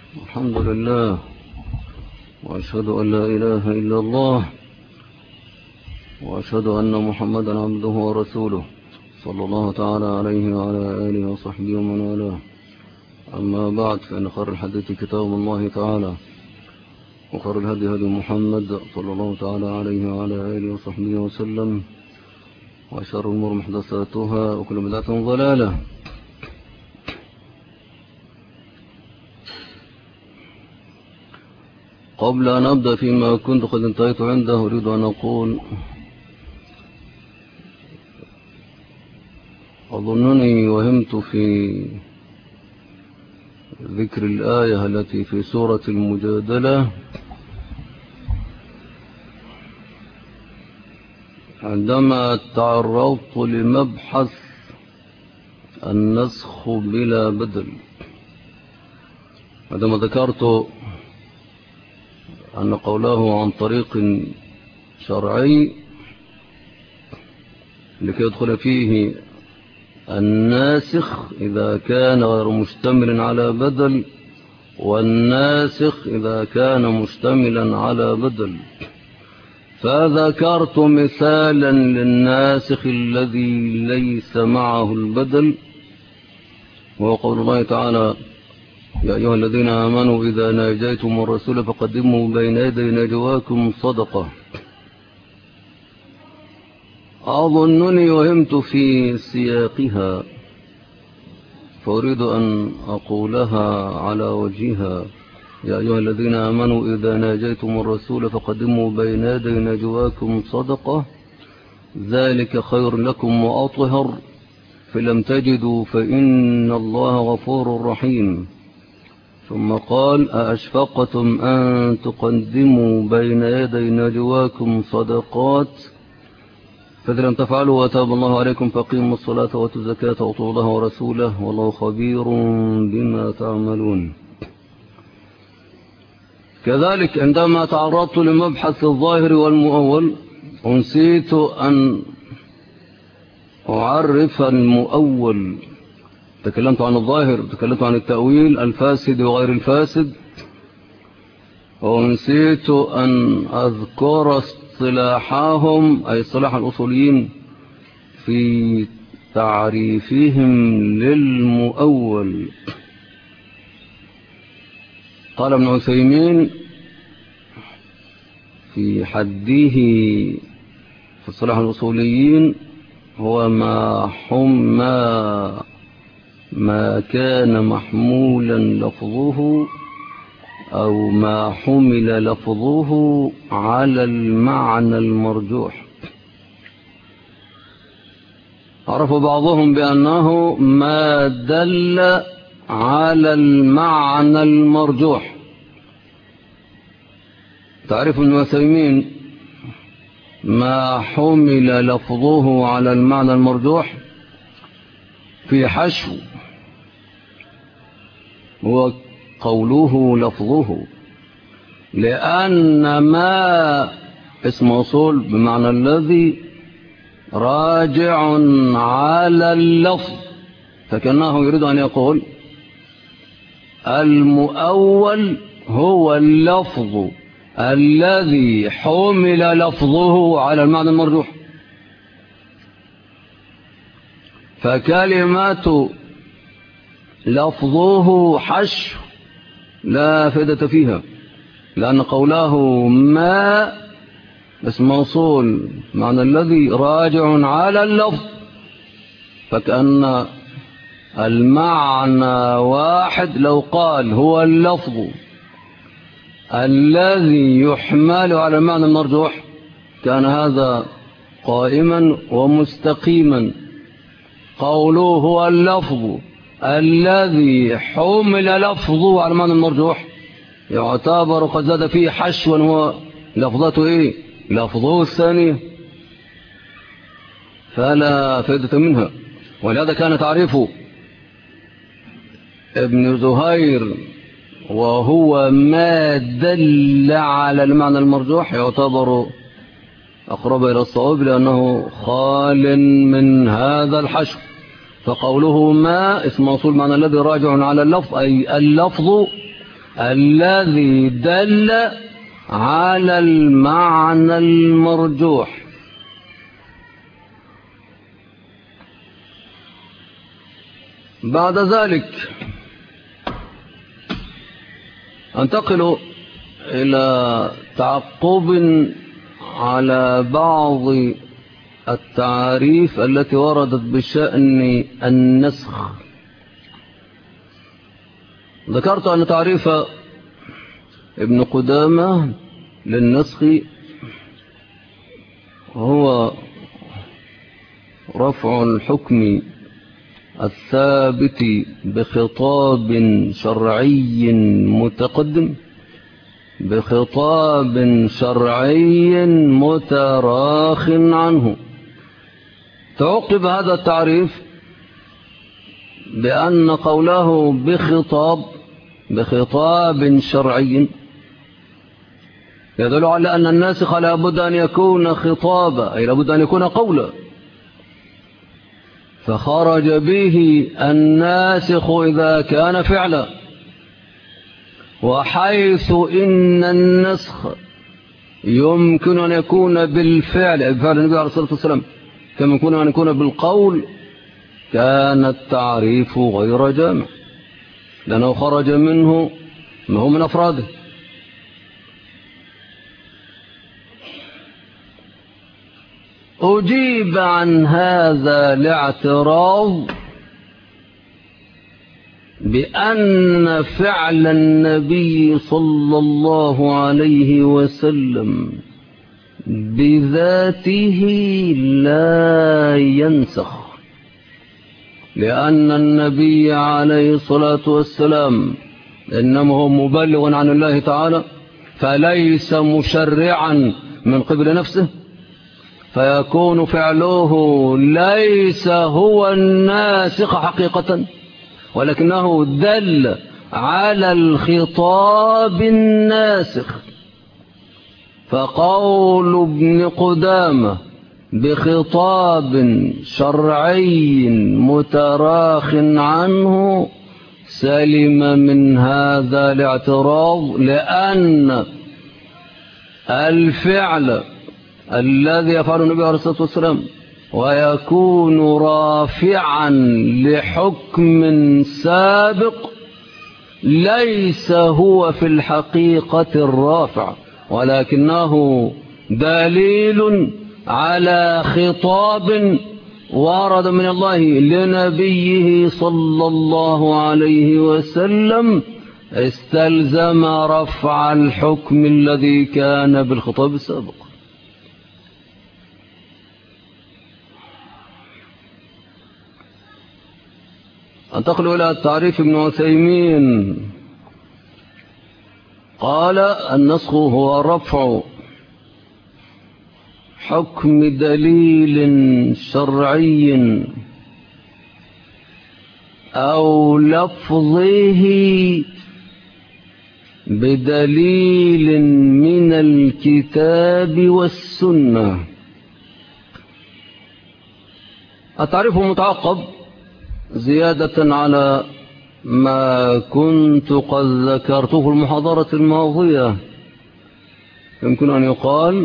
الحمد لله، وأشهد أن لا إله إلا الله، وأشهد أن محمدا عبده ورسوله صلى الله تعالى عليه وعلى آله وصحبه ومن والاه. أما بعد، فإن خير الحديث كتاب الله تعالى، وخير الهدي هدي محمد صلى الله تعالى عليه وعلى آله وصحبه وسلم، وشر الأمور محدثاتها، وكل بدعة ضلالة. قبل أن أبدأ فيما كنت قد انتهيت عنده، أريد أن أقول أظنني وهمت في ذكر الآية التي في سورة المجادلة عندما تعرضت لمبحث النسخ بلا بدل، عندما ذكرت أن قوله عن طريق شرعي لكي يدخل فيه الناسخ إذا كان غير مشتمل على بدل، والناسخ إذا كان مشتملا على بدل. فذكرت مثالا للناسخ الذي ليس معه البدل، وهو قول الله تعالى: يا أيها الذين آمنوا إذا ناجيتم الرسول فقدموا بين يدي نجواكم صدقة. أظنني وهمت في سياقها، فأريد أن أقولها على وجهها: يا أيها الذين آمنوا إذا ناجيتم الرسول فقدموا بين يدي نجواكم صدقة، ذلك خير لكم وأطهر، فلم تجدوا فإن الله غفور رحيم. ثم قال: أأشفقتم أن تقدموا بين يدي نجواكم صدقات، فإذا لم تفعلوا وتاب الله عليكم فأقيموا الصلاة وآتوا الزكاة وأطيعوا الله ورسوله والله خبير بما تعملون. كذلك عندما تعرضت لمبحث الظاهر والمؤول، ونسيت أن أعرف المؤول. تكلمت عن الظاهر، تكلمت عن التأويل الفاسد وغير الفاسد، ونسيت أن أذكر اصطلاحهم، أي اصطلاح الأصوليين في تعريفهم للمؤول. قال ابن عثيمين في حده في اصطلاح الأصوليين: هو ما كان محمولا لفظه أو ما حمل لفظه على المعنى المرجوح. عرف بعضهم بأنه ما دل على المعنى المرجوح. تعرف ابن عثيمين ما حمل لفظه على المعنى المرجوح في حشو، هو قوله لفظه، لأن ما اسم أصول بمعنى الذي راجع على اللفظ، فكأنه يريد أن يقول المؤول هو اللفظ الذي حمل لفظه على المعنى المرجوح. فكلمة لفظه حشو لا فائدة فيها، لأن قوله ما اسم موصول معنى الذي راجع على اللفظ، فكأن المعنى واحد. لو قال هو اللفظ الذي يحمل على المعنى المرجوح كان هذا قائما ومستقيما. قوله هو اللفظ الذي حمل لفظه على المعنى المرجوح يعتبر قد زاد فيه حشوا، هو لفظته ايه؟ لفظه الثانية، فلا فائدة منها. ولهذا كان تعريفه ابن زهير وهو ما دل على المعنى المرجوح يعتبر أقرب إلى الصواب، لأنه خال من هذا الحشو. فقوله ما اسم موصول معنى الذي راجع على اللفظ، أي اللفظ الذي دل على المعنى المرجوح. بعد ذلك انتقل إلى تعقب على بعض التعاريف التي وردت بشأن النسخ. ذكرت أن تعريف ابن قدامة للنسخ هو رفع الحكم الثابت بخطاب شرعي متقدم بخطاب شرعي متراخ عنه. تعقب هذا التعريف بأن قوله بخطاب شرعي يدل على أن الناسخ لابد أن يكون خطابا، أي لابد أن يكون قولا، فخرج به الناسخ إذا كان فعلا. وحيث إن النسخ يمكن أن يكون بالفعل، بفعل النبي عليه الصلاة والسلام، كما يمكن أن يكون بالقول، كان التعريف غير جامع لأنه خرج منه ما هو من أفراده. أجيب عن هذا الاعتراض بأن فعل النبي صلى الله عليه وسلم بذاته لا ينسخ، لأن النبي عليه الصلاة والسلام إنما هو مبلغ عن الله تعالى، فليس مشرعا من قبل نفسه، فيكون فعله ليس هو الناسخ حقيقة، ولكنه دل على الخطاب الناسخ. فقول ابن قدامة بخطاب شرعي متراخ عنه سلم من هذا الاعتراض، لأن الفعل الذي يفعل النبي عليه الصلاة والسلام ويكون رافعا لحكم سابق ليس هو في الحقيقة الرافع، ولكنه دليل على خطاب ورد من الله لنبيه صلى الله عليه وسلم، استلزم رفع الحكم الذي كان بالخطاب السابق. انتقل إلى التعريف ابن عثيمين. قال: النسخ هو رفع حكم دليل شرعي أو لفظه بدليل من الكتاب والسنة. التعريف متعقب زيادة على ما كنت قد ذكرته في المحاضرة الماضية. يمكن أن يقال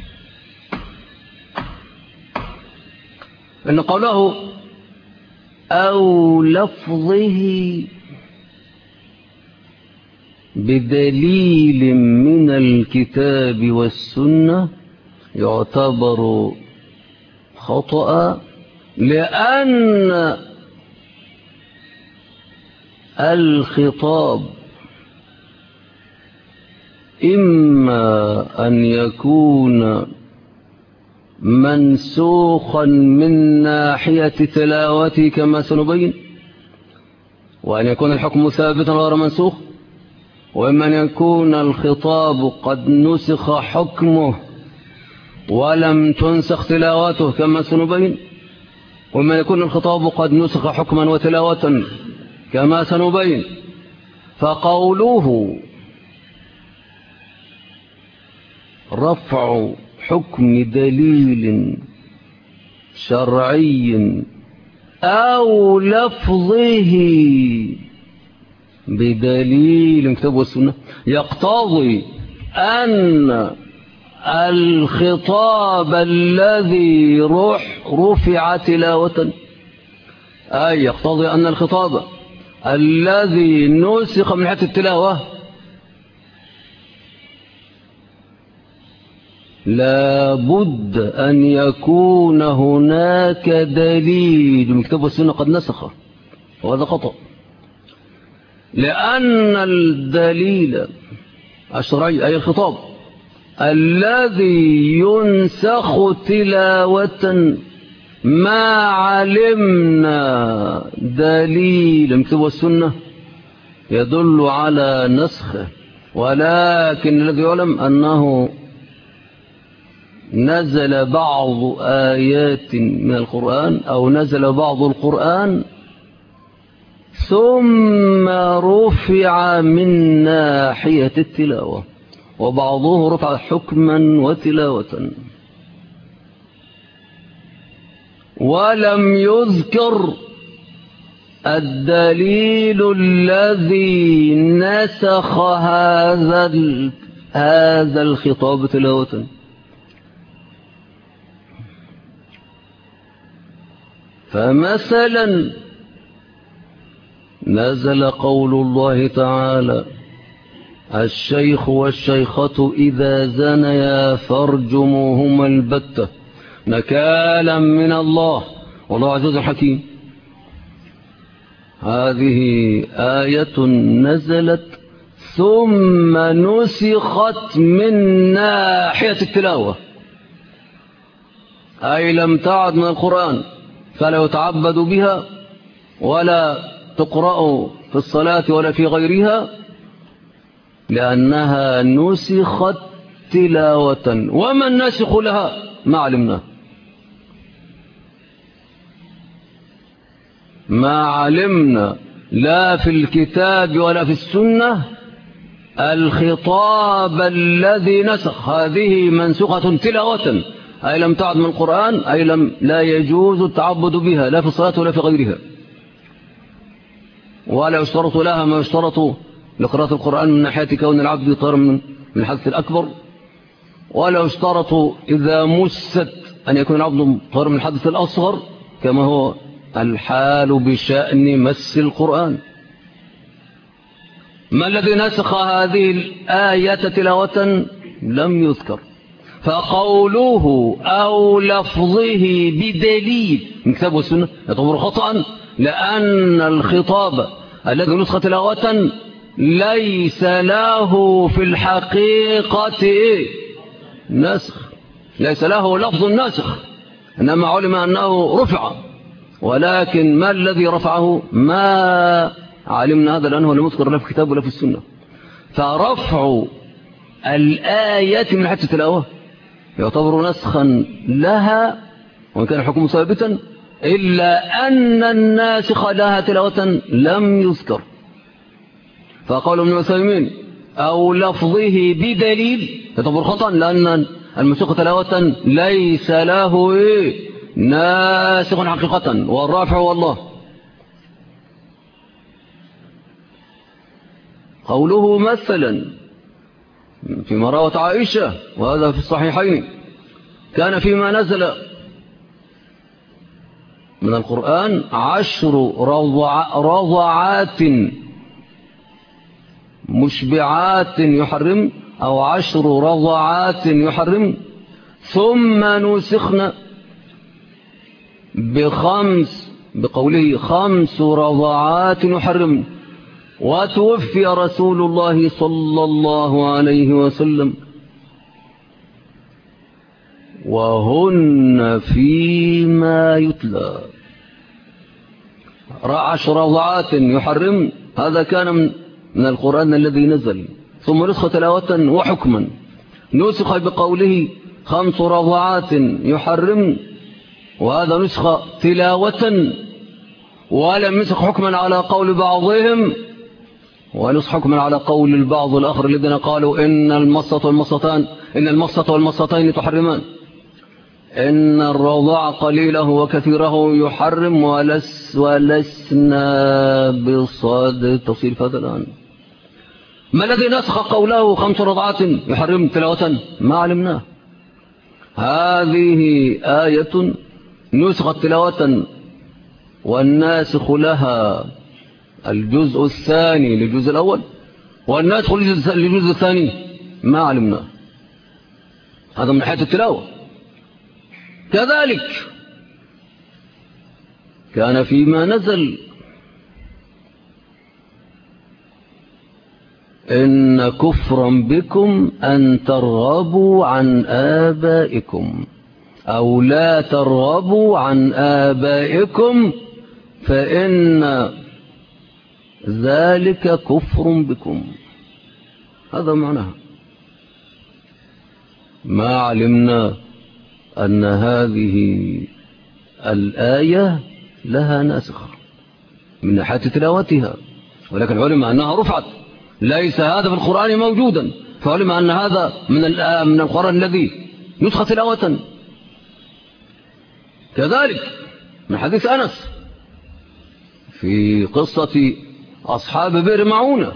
إن قوله أو لفظه بدليل من الكتاب والسنة يعتبر خطأ، لأن الخطاب إما أن يكون منسوخا من ناحية تلاوته كما سنبين، وأن يكون الحكم ثابتا غير منسوخ، وإما أن يكون الخطاب قد نسخ حكمه ولم تنسخ تلاوته كما سنبين، وإما أن يكون الخطاب قد نسخ حكما وتلاوة كما سنبين. فقوله رفع حكم دليل شرعي أو لفظه بدليل الكتاب والسنة يقتضي أن الخطاب الذي رفع تلاوة أي يقتضي أن الخطاب الذي نسخ من حيث التلاوة لا بد أن يكون هناك دليل من الكتاب والسنة قد نسخه، وهذا خطأ، لأن الدليل الشرعي أي الخطاب الذي ينسخ تلاوة ما علمنا دليل من الكتاب والسنة يدل على نسخه، ولكن الذي يعلم أنه نزل بعض آيات من القرآن أو نزل بعض القرآن ثم رفع من ناحية التلاوة، وبعضه رفع حكما وتلاوة، ولم يذكر الدليل الذي نسخ هذا الخطاب تلاوة. فمثلا نزل قول الله تعالى الشيخ والشيخة إذا زنيا فارجموهما البتة نكالا من الله والله عزيز حكيم. هذه آية نزلت ثم نسخت من ناحية التلاوة، أي لم تعد من القرآن فلا يتعبد بها ولا تقرأ في الصلاة ولا في غيرها، لأنها نسخت تلاوة. وما الناسخ لها ما علمنا، ما علمنا لا في الكتاب ولا في السنة الخطاب الذي نسخ. هذه منسوخة تلاوة أي لم تعد من القرآن، أي لا يجوز التعبد بها لا في الصلاة ولا في غيرها، ولا يشترط لها ما يشترط لقراءة القرآن من ناحية كون العبد طار من الحدث الأكبر، ولا يشترط إذا مست أن يكون العبد طار من الحدث الأصغر كما هو الحال بشأن مس القرآن. ما الذي نسخ هذه الآية تلاوة؟ لم يذكر. فقوله أو لفظه بدليل من كتاب والسنة يعتبر خطأ، لأن الخطاب الذي نسخ تلاوة ليس له في الحقيقة نسخ، ليس له لفظ ناسخ، إنما علم أنه رفع، ولكن ما الذي رفعه ما علمنا هذا، لأنه لم يذكر لا في الكتاب ولا في السنة. فرفع الآية من حيث التلاوة يعتبر نسخا لها وإن كان الحكم ثابتا، إلا أن الناسخ لها تلاوة لم يذكر. فقال ابن عثيمين أو لفظه بدليل يعتبر خطأ، لأن المنسوخ تلاوة ليس له ناسخ حقيقة، والرافع والله. قوله مثلا فيما روت عائشة وهذا في الصحيحين كان فيما نزل من القرآن 10 رضعات مشبعات يحرم أو 10 رضعات يحرم، ثم نسخنا بقوله 5 رضعات يحرم، وتوفي رسول الله صلى الله عليه وسلم وهن فيما يتلى. 10 رضعات يحرم هذا كان من القرآن الذي نزل، ثم نسخ تلاوة وحكما، نسخ بقوله 5 رضعات يحرم، وهذا نسخ تلاوة، ولم ينسخ حكما على قول بعضهم، ونسخ حكما على قول البعض الآخر الذين قالوا إن المصة والمصتين تحرمان، إن الرضاع قليله وكثيره يحرم، ولسنا بصاد تفصيل هذا الآن. ما الذي نسخ قوله 5 رضعات يحرم تلاوة؟ ما علمناه. هذه آية نسخت تلاوة والناسخ لها الجزء الثاني للجزء الأول والناسخ للجزء الثاني ما علمناه. هذا من حيث التلاوة. كذلك كان فيما نزل إن كفرا بكم أن ترغبوا عن آبائكم أو لا ترغبوا عن آبائكم فإن ذلك كفر بكم. هذا معناها. ما علمنا أن هذه الآية لها ناسخ من ناحية تلاوتها، ولكن علم أنها رفعت. ليس هذا في القرآن موجودا، فعلم أن هذا من القرآن الذي نسخ تلاوة. كذلك من حديث أنس في قصة أصحاب بئر معونة،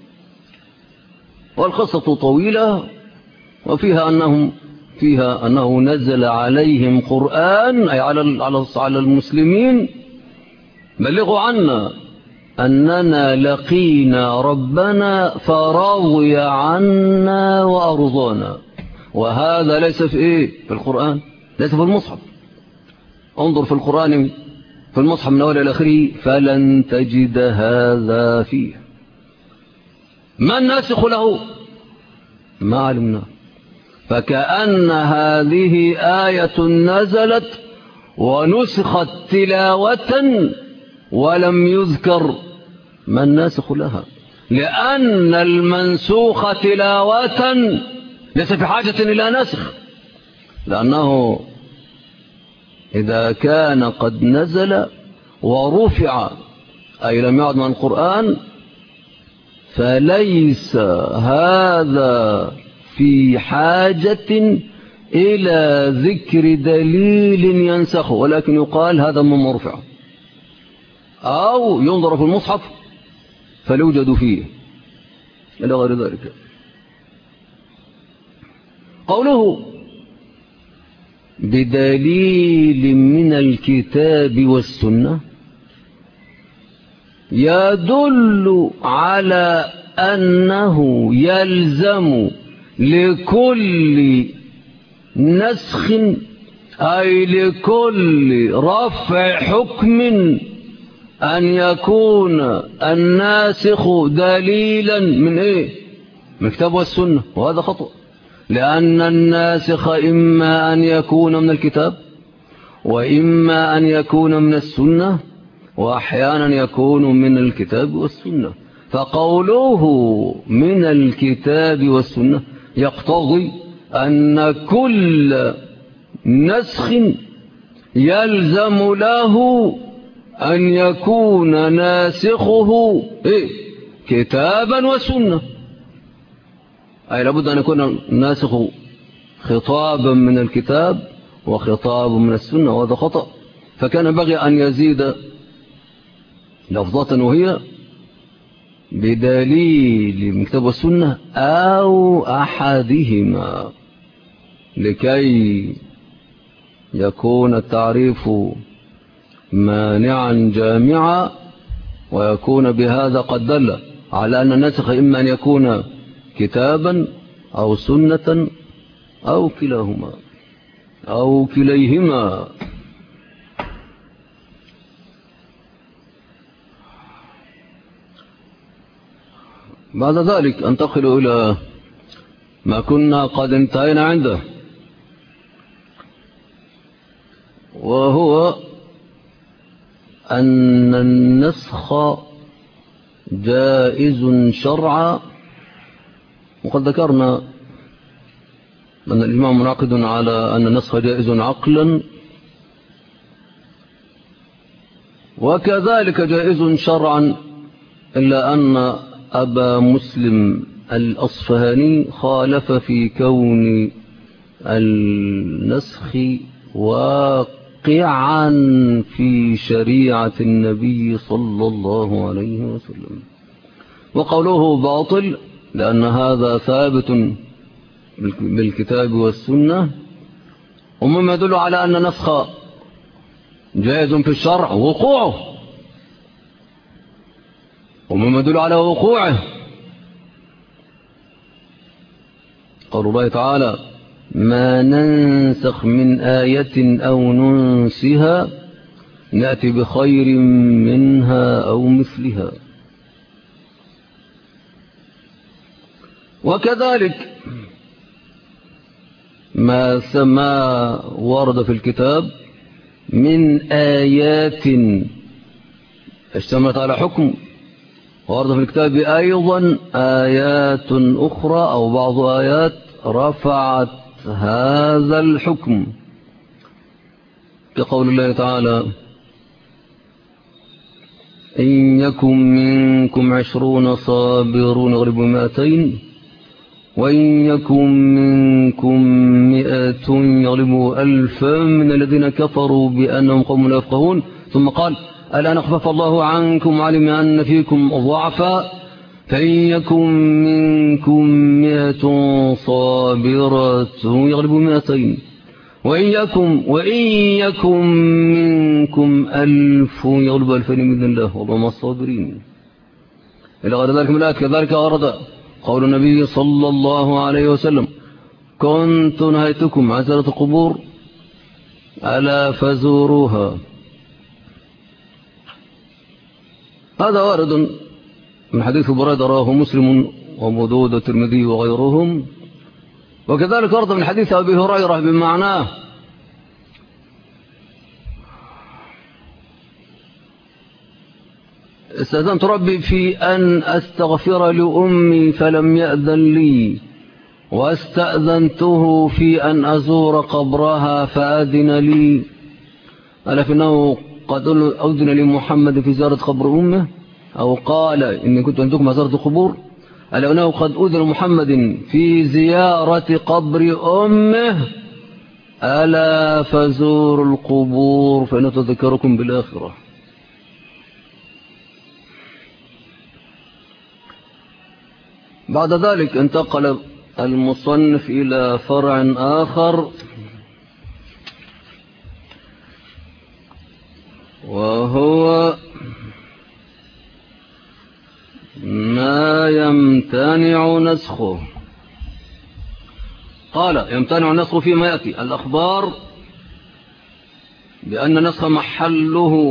والقصة طويلة وفيها أنه نزل عليهم قرآن أي على المسلمين بلغوا عنا أننا لقينا ربنا فرضي عنا وأرضانا. وهذا ليس في القرآن، ليس في المصحف. انظر في القرآن في المصحف من أول إلى آخره فلن تجد هذا فيه. ما الناسخ له؟ ما علمنا. فكأن هذه آية نزلت ونسخت تلاوة ولم يذكر ما الناسخ لها، لأن المنسوخ تلاوة ليس في حاجة إلى نسخ، لأنه إذا كان قد نزل ورفع أي لم يعد من القرآن فليس هذا في حاجة إلى ذكر دليل ينسخه، ولكن يقال هذا من مرفع أو ينظر في المصحف فليوجد فيه إلى غير ذلك. قوله بدليل من الكتاب والسنة يدل على أنه يلزم لكل نسخ أي لكل رفع حكم أن يكون الناسخ دليلا من من الكتاب والسنة، وهذا خطأ، لأن الناسخ إما أن يكون من الكتاب وإما أن يكون من السنة، وأحيانا يكون من الكتاب والسنة. فقوله من الكتاب والسنة يقتضي أن كل نسخ يلزم له أن يكون ناسخه كتابا وسنة، أي لابد أن يكون الناسخ خطابا من الكتاب وخطاب من السنة، وهذا خطأ. فكان بغي أن يزيد لفظة وهي بدليل من الكتاب والسنة أو أحدهما، لكي يكون التعريف مانعا جامعا ويكون بهذا قد دل على أن الناسخ إما أن يكون كتابا أو سنة أو كلاهما أو كليهما. بعد ذلك انتقل إلى ما كنا قد انتهينا عنده، وهو أن النسخ جائز شرعا. وقد ذكرنا أن الإجماع منعقد على أن النسخ جائز عقلا، وكذلك جائز شرعا، إلا أن أبا مسلم الأصفهاني خالف في كون النسخ موقعا في شريعة النبي صلى الله عليه وسلم. وقوله باطل لأن هذا ثابت بالكتاب والسنة، ومما يدل على أن نسخ جائز في الشرع وقوعه، ومما يدل على وقوعه قول الله تعالى: ما ننسخ من آية أو ننسها نأتي بخير منها أو مثلها. وكذلك ما ورد في الكتاب من آيات اشتملت على حكم، ورد في الكتاب أيضا آيات أخرى أو بعض آيات رفعت هذا الحكم، كقول الله تعالى: إن يكن منكم 20 صابرون يغلبوا 200 وإن يكن منكم 100 يغلبوا 1000 من الذين كفروا بأنهم قوم لا يفقهون. ثم قال: الآن خفف الله عنكم وعلم أن فيكم ضعفا فإن يكن منكم 100 صابرة يغلبوا 200 وإن يكن منكم 1000 يغلبوا 2000 بإذن الله والله مع الصابرين إلى غير ذلك من الآيات. كذلك ورد قول النبي صلى الله عليه وسلم: كنت نهيتكم عن زيارة القبور ألا فزوروها. هذا وارد من حديث بريدة رواه مسلم وأبو داود والترمذي وغيرهم. وكذلك ورد من حديث أبي هريرة بمعناه: استأذنت ربي في أن أستغفر لأمي فلم يأذن لي، واستأذنته في أن أزور قبرها فأذن لي. ألا فإنه قد أذن لمحمد في زيارة قبر أمه، أو قال إني كنت عندكم زيارة القبور. ألا أنه قد أذن محمد في زيارة قبر أمه، ألا فزوروا القبور فإن تذكركم بالآخرة. بعد ذلك انتقل المصنف إلى فرع آخر، وهو ما يمتنع نسخه. قال: يمتنع نسخه فيما يأتي الأخبار بأن نسخ محله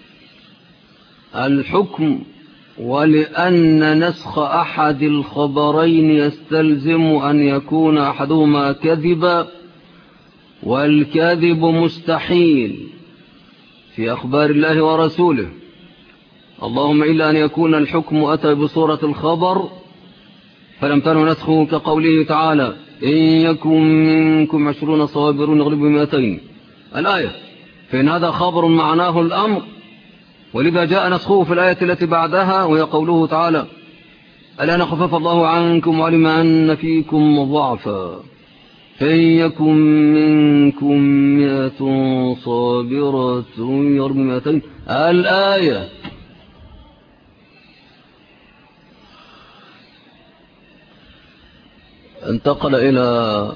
الحكم، ولأن نسخ أحد الخبرين يستلزم أن يكون أحدهما كذبا، والكذب مستحيل في أخبار الله ورسوله، اللهم إلا أن يكون الحكم أتى بصورة الخبر فلم تنع نسخه، كقوله تعالى: إن يكن منكم 20 صابرون يغلبوا 200 الآية، فإن هذا خبر معناه الأمر، ولذا جاء نسخه في الآية التي بعدها وهي قوله تعالى: الآن خفف الله عنكم وعلم أن فيكم ضعفا فإن يكن منكم 100 صابرة يغلبوا 200 الآية. انتقل إلى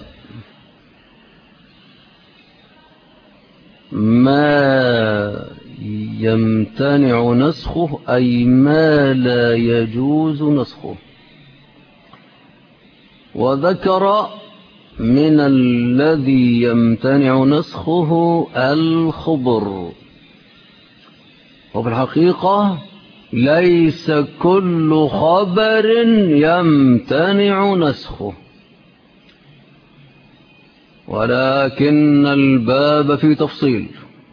ما يمتنع نسخه، أي ما لا يجوز نسخه، وذكر من الذي يمتنع نسخه الخبر. وفي الحقيقة ليس كل خبر يمتنع نسخه، ولكن الباب في تفصيل.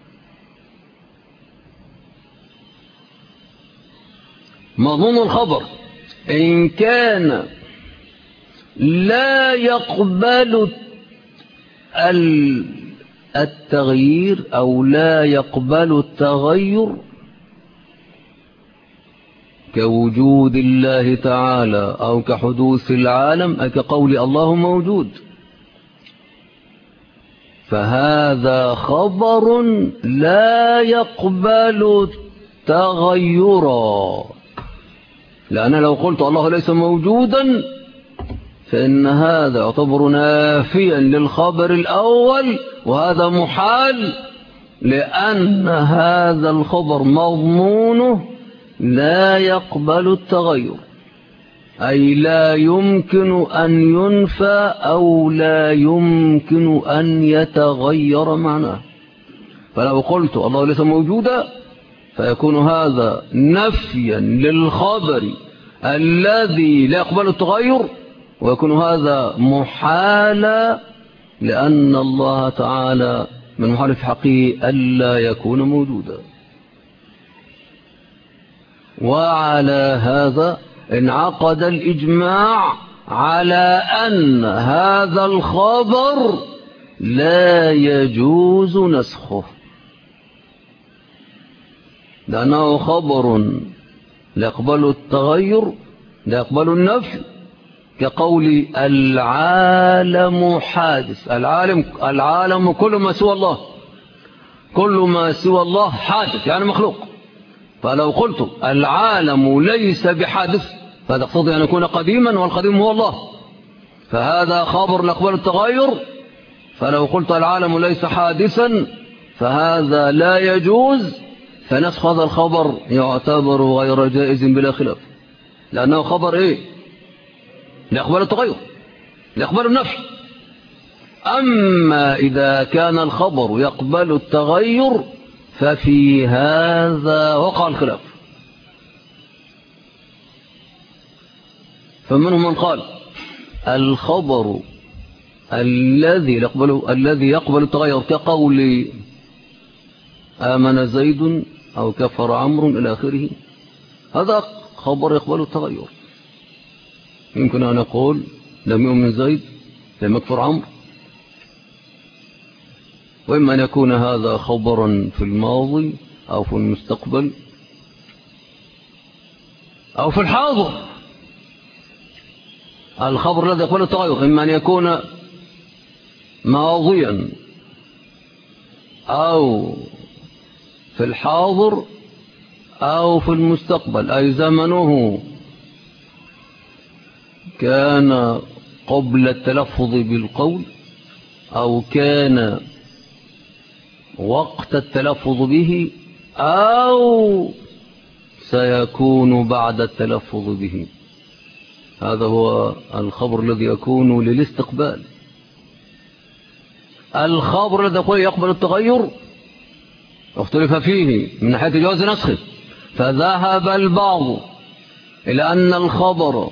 مضمون الخبر إن كان لا يقبل التغيير أو لا يقبل التغير، كوجود الله تعالى أو كحدوث العالم، كقول الله موجود، فهذا خبر لا يقبل تغيرا، لأن لو قلت الله ليس موجودا فإن هذا يعتبر نافيا للخبر الأول، وهذا محال، لأن هذا الخبر مضمونه لا يقبل التغير، أي لا يمكن أن ينفى أو لا يمكن أن يتغير معناه. فلو قلت الله ليس موجودا فيكون هذا نفيا للخبر الذي لا يقبل التغير، ويكون هذا محالا، لأن الله تعالى من محال في حقه ألا يكون موجودا. وعلى هذا انعقد الإجماع على أن هذا الخبر لا يجوز نسخه، لأنه خبر لا يقبل التغير لا يقبل النفي، كقول العالم حادث. العالم كل ما سوى الله، كل ما سوى الله حادث يعني مخلوق. فلو قلت العالم ليس بحادث فهذا يقتضي أن يكون قديما، والقديم هو الله، فهذا خبر لا يقبل التغير. فلو قلت العالم ليس حادثا فهذا لا يجوز، فنسخ هذا الخبر يعتبر غير جائز بلا خلاف، لأنه خبر إيه؟ لا يقبل التغير لا يقبل النفي. أما إذا كان الخبر يقبل التغير ففي هذا وقع الخلاف. فمنهم من قال الخبر الذي يقبل التغير كقول آمن زيد أو كفر عمرو إلى آخره، هذا خبر يقبل التغير. يمكن أن نقول لم يؤمن زيد لم يكفر عمرو، وإما أن يكون هذا خبرا في الماضي أو في المستقبل أو في الحاضر. الخبر الذي يقبل التغير إما أن يكون ماضيا أو في الحاضر أو في المستقبل، أي زمنه كان قبل التلفظ بالقول أو كان وقت التلفظ به أو سيكون بعد التلفظ به. هذا هو الخبر الذي يكون للاستقبال. الخبر الذي يقبل التغير اختلف فيه من ناحية جواز نسخه، فذهب البعض إلى أن الخبر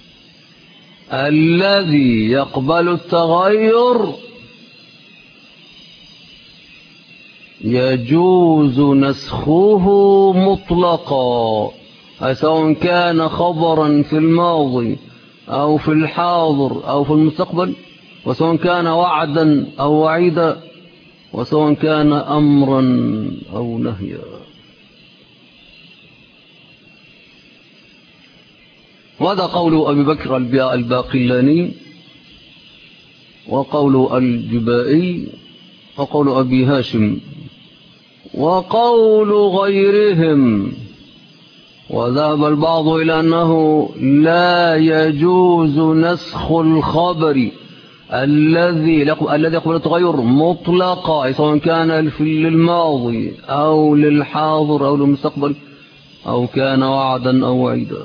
الذي يقبل التغير يجوز نسخه مطلقا، سواء كان خبرا في الماضي أو في الحاضر أو في المستقبل، وسواء كان وعدا أو وعيدا، وسواء كان أمرا أو نهيا. وهذا قول أبي بكر الباقلاني، وقول الجبائي، وقول أبي هاشم، وقول غيرهم. وذهب البعض إلى أنه لا يجوز نسخ الخبر الذي يقبل التغير مطلقا، سواء كان للماضي أو للحاضر أو للمستقبل أو كان وعدا أو وعيدا.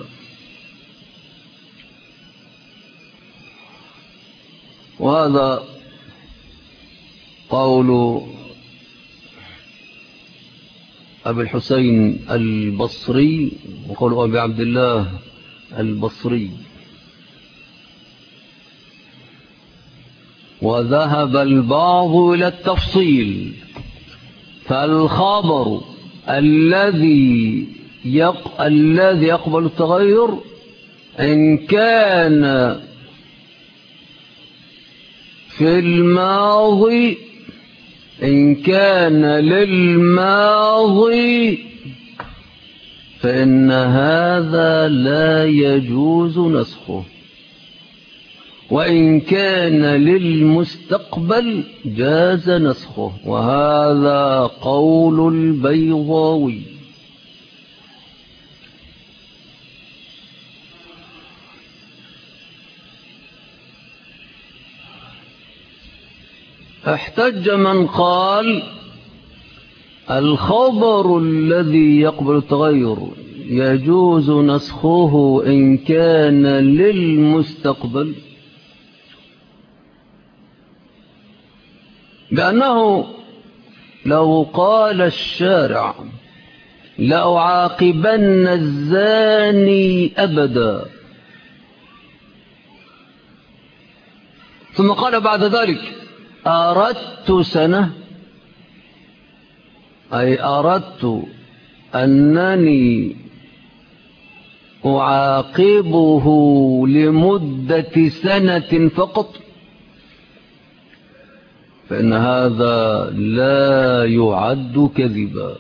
وهذا قول أبي الحسين البصري وقول أبي عبد الله البصري. وذهب البعض إلى التفصيل، فالخبر الذي يقبل التغير إن كان في الماضي، إن كان للماضي فإن هذا لا يجوز نسخه، وإن كان للمستقبل جاز نسخه، وهذا قول البيضاوي. احتج من قال الخبر الذي يقبل التغير يجوز نسخه إن كان للمستقبل، بأنه لو قال الشارع لأعاقبن الزاني أبدا، ثم قال بعد ذلك أردت سنة، أي أردت أنني أعاقبه لمدة سنة فقط، فإن هذا لا يعد كذبا.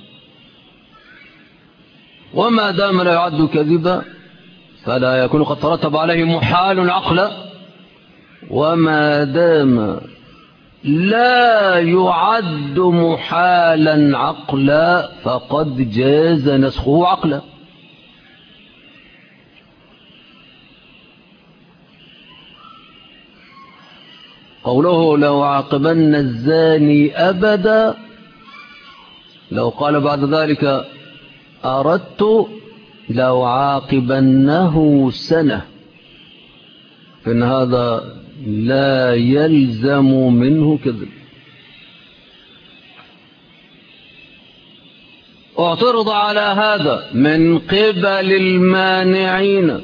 وما دام لا يعد كذبا فلا يكون قد ترتب عليه محال عقلا، وما دام لا يعد محالا عقلا فقد جاز نسخه عقلا. قوله لو عاقبن الزاني أبدا، لو قال بعد ذلك أردت لو عاقبنه سنة، فإن هذا لا يلزم منه كذب. اعترض على هذا من قبل المانعين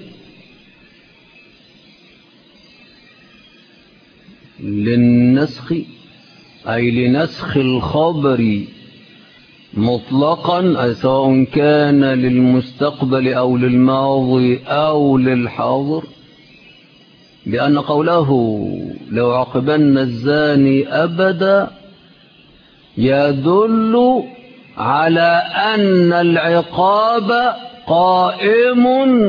للنسخ، أي لنسخ الخبر مطلقا، أي سواء كان للمستقبل أو للماضي أو للحاضر، بأن قوله لو عاقبن الزاني أبدا يدل على أن العقاب قائم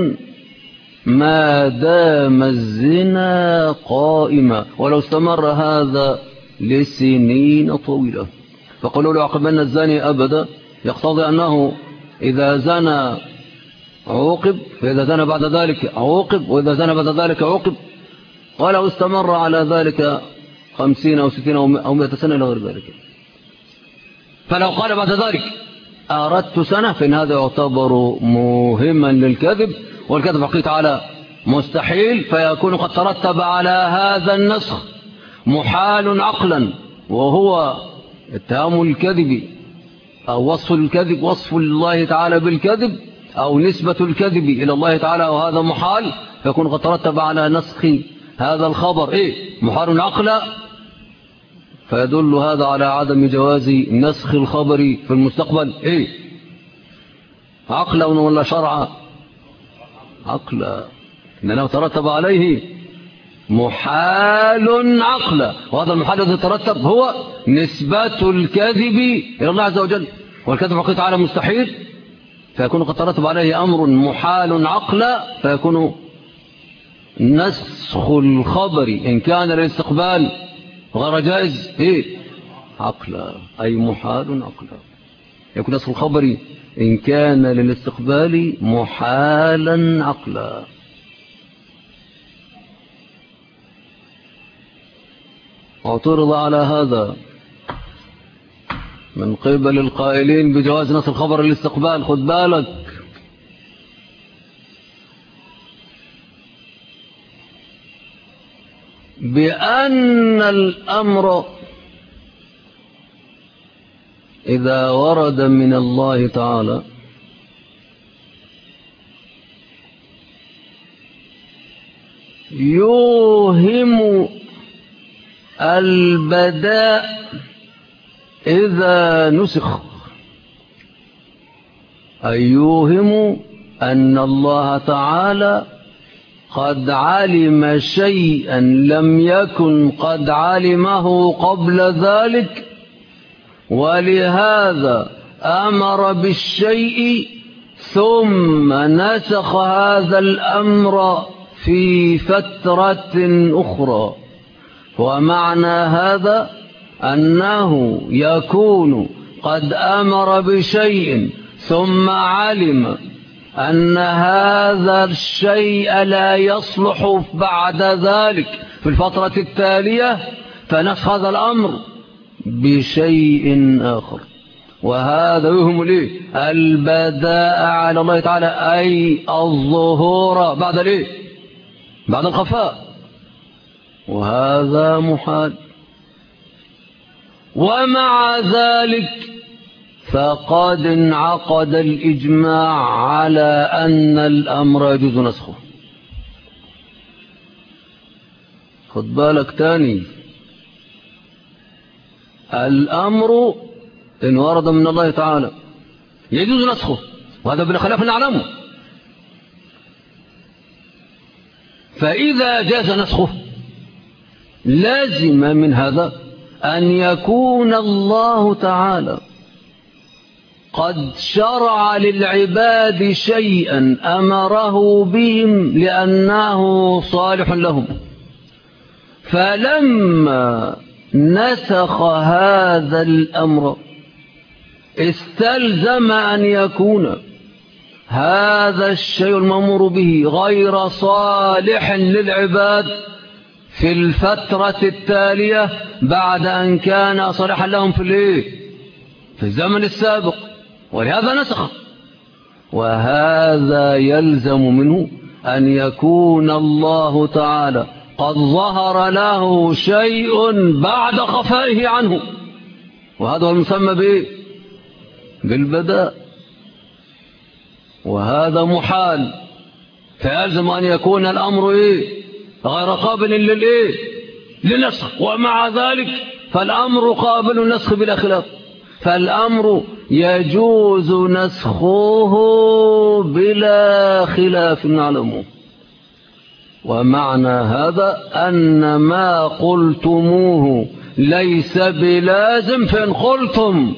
ما دام الزنا قائما، ولو استمر هذا لسنين طويلة. فقالوا لو عاقبن الزاني أبدا يقتضي أنه إذا زنى عوقب، فإذا زنى بعد ذلك عوقب، وإذا زنى بعد ذلك عوقب، ولو استمر على ذلك 50 أو 60 أو 100 سنة إلى غير ذلك. فلو قال بعد ذلك أردت سنة فإن هذا يعتبر موهما للكذب، والكذب حقيقة على مستحيل، فيكون قد ترتب على هذا النسخ محال عقلا، وهو اتهام الكذب أو وصف الكذب، وصف الله تعالى بالكذب، أو نسبة الكذب إلى الله تعالى، وهذا محال، فيكون قد ترتب على نسخ هذا الخبر محال عقلا، فيدل هذا على عدم جواز نسخ الخبر في المستقبل عقلا ولا شرعا؟ عقلا، لأنه ترتب عليه محال عقلا، وهذا المحال الذي ترتب هو نسبة الكذب إلى الله عز وجل، والكذب حقيقة على مستحيل، فيكون قد ترتب عليه أمر محال عقلا، فيكون نسخ الخبر إن كان للاستقبال غير جائز عقلا، أي محال عقلا. يكون نسخ الخبر إن كان للاستقبال محالا عقلا. اعترض على هذا من قبل القائلين بجواز نسخ الخبر للاستقبال. خد بالك، بأن الأمر إذا ورد من الله تعالى يوهم البداء إذا نسخ، أي يوهم أن الله تعالى قد علم شيئا لم يكن قد علمه قبل ذلك، ولهذا أمر بالشيء ثم نسخ هذا الأمر في فترة أخرى. ومعنى هذا أنه يكون قد أمر بشيء ثم علم أن هذا الشيء لا يصلح بعد ذلك في الفترة التالية، فنسخ هذا الأمر بشيء آخر. وهذا يهم ليه البداء على الله تعالى، أي الظهور بعد ليه بعد الخفاء، وهذا محال. ومع ذلك فقد انعقد الإجماع على أن الأمر يجوز نسخه. خد بالك تاني، الأمر إن ورد من الله تعالى يجوز نسخه، وهذا بلا خلاف نعلمه. فإذا جاز نسخه لازم من هذا أن يكون الله تعالى قد شرع للعباد شيئا أمره بهم لأنه صالح لهم، فلما نسخ هذا الأمر استلزم أن يكون هذا الشيء المأمور به غير صالح للعباد في الفترة التالية بعد أن كان صالحا لهم في الزمن السابق، ولهذا نسخ. وهذا يلزم منه أن يكون الله تعالى قد ظهر له شيء بعد خفائه عنه، وهذا هو المسمى بالبداء، وهذا محال. فيلزم أن يكون الأمر غير قابل للنسخ، ومع ذلك فالأمر قابل للنسخ بلا خلاف، فالأمر يجوز نسخه بلا خلاف نعلمه. ومعنى هذا أن ما قلتموه ليس بلازم، فإن قلتم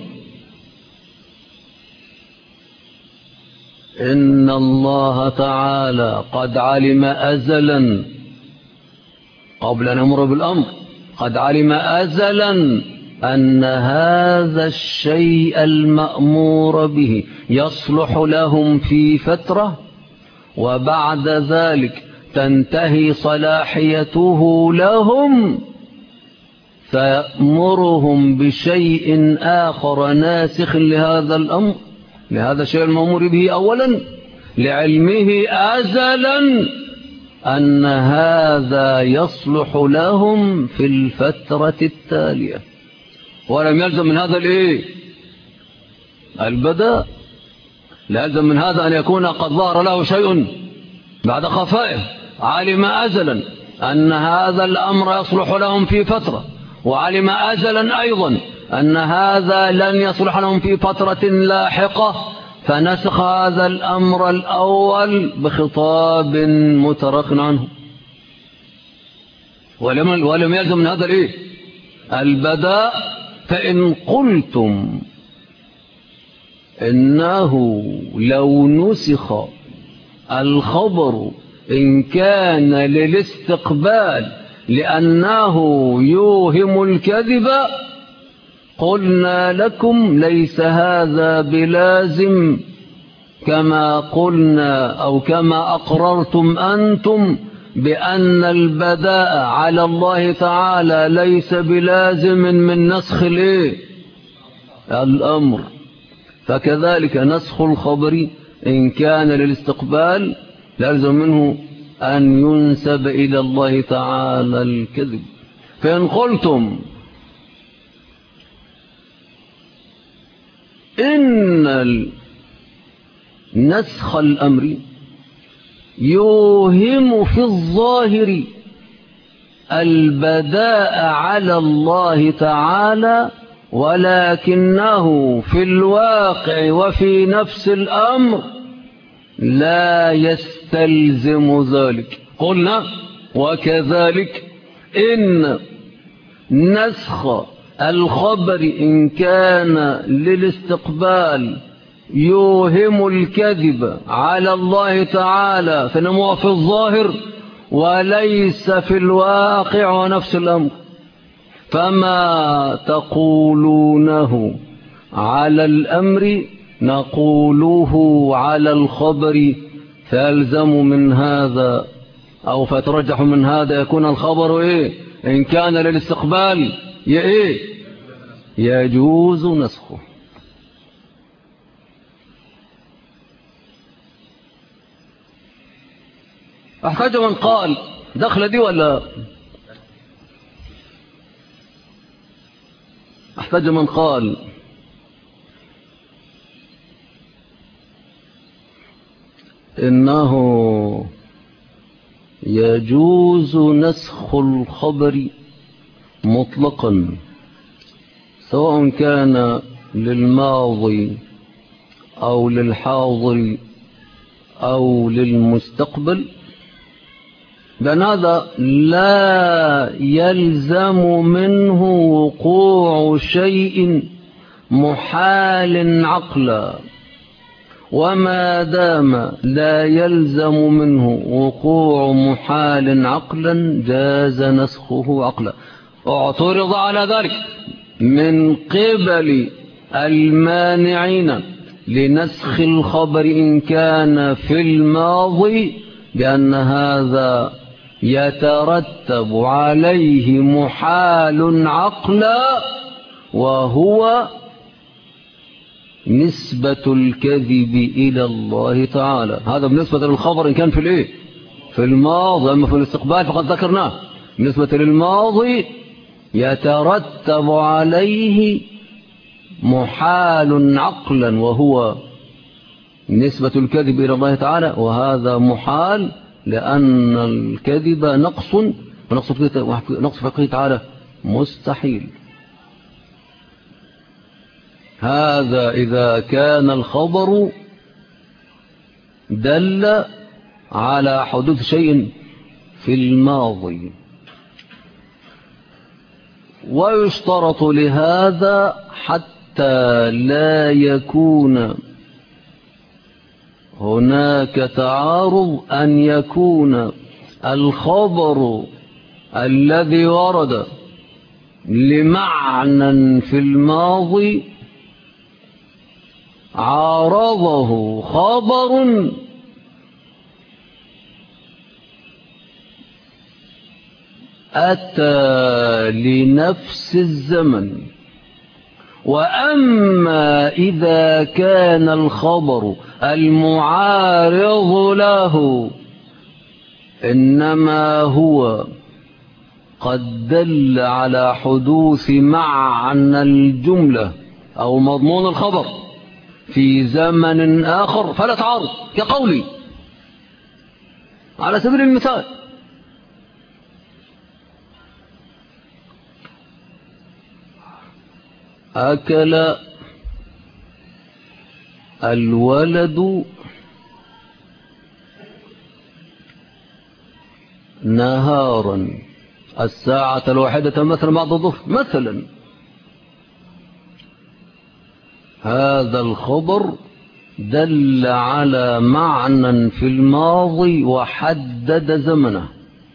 إن الله تعالى قد علم أزلا قبل أن يمر بالأمر، قد علم أزلا أن هذا الشيء المأمور به يصلح لهم في فترة، وبعد ذلك تنتهي صلاحيته لهم، فيأمرهم بشيء آخر ناسخ لهذا الأمر، لهذا الشيء المأمور به أولا، لعلمه أزلا أن هذا يصلح لهم في الفترة التالية. ولم يلزم من هذا البداء، لازم من هذا أن يكون قد ظهر له شيء بعد خفائه، علم أزلا أن هذا الأمر يصلح لهم في فترة، وعلم أزلا أيضا أن هذا لن يصلح لهم في فترة لاحقة، فنسخ هذا الأمر الأول بخطاب مترك عنه. ولم يلزم من هذا البداء. فإن قلتم إنه لو نسخ الخبر إن كان للاستقبال لأنه يوهم الكذب، قلنا لكم ليس هذا بلازم، كما قلنا أو كما أقررتم أنتم بأن البداء على الله تعالى ليس بلازم من نسخ الأمر، فكذلك نسخ الخبر إن كان للاستقبال لازم منه أن ينسب إلى الله تعالى الكذب. فإن قلتم إن نسخ الأمر يوهم في الظاهر البداء على الله تعالى، ولكنه في الواقع وفي نفس الأمر لا يستلزم ذلك، قلنا وكذلك إن نسخ الخبر إن كان للاستقبال يوهم الكذب على الله تعالى فنمو في الظاهر، وليس في الواقع نفس الأمر. فما تقولونه على الأمر نقوله على الخبر، فيلزم من هذا أو فترجح من هذا يكون الخبر إيه؟ إن كان للاستقبال إيه؟ يجوز نسخه. أحتاج من قال دخل دي ولا أحتاج من قال إنه يجوز نسخ الخبر مطلقا سواء كان للماضي أو للحاضر أو للمستقبل، لأن هذا لا يلزم منه وقوع شيء محال عقلا، وما دام لا يلزم منه وقوع محال عقلا جاز نسخه عقلا. اعترض على ذلك من قبل المانعين لنسخ الخبر إن كان في الماضي بأن هذا يترتب عليه محال عقلا، وهو نسبة الكذب إلى الله تعالى. هذا بالنسبة للخبر إن كان في الإيه؟ في الماضي. أما في الاستقبال فقد ذكرناه بالنسبة للماضي يترتب عليه محال عقلا وهو نسبة الكذب إلى الله تعالى، وهذا محال لأن الكذب نقص، ونقص في حقه تعالى مستحيل. هذا إذا كان الخبر دل على حدوث شيء في الماضي. ويشترط لهذا حتى لا يكون هناك تعارض أن يكون الخبر الذي ورد لمعنى في الماضي عارضه خبر أتى لنفس الزمن. وأما إذا كان الخبر المعارض له إنما هو قد دل على حدوث معنى الجملة أو مضمون الخبر في زمن آخر فلا تعارض، كقولي على سبيل المثال: أكل الولد نهارا الساعة 1 مثلا بعد الظهر مثلا. هذا الخبر دل على معنى في الماضي وحدد زمنه.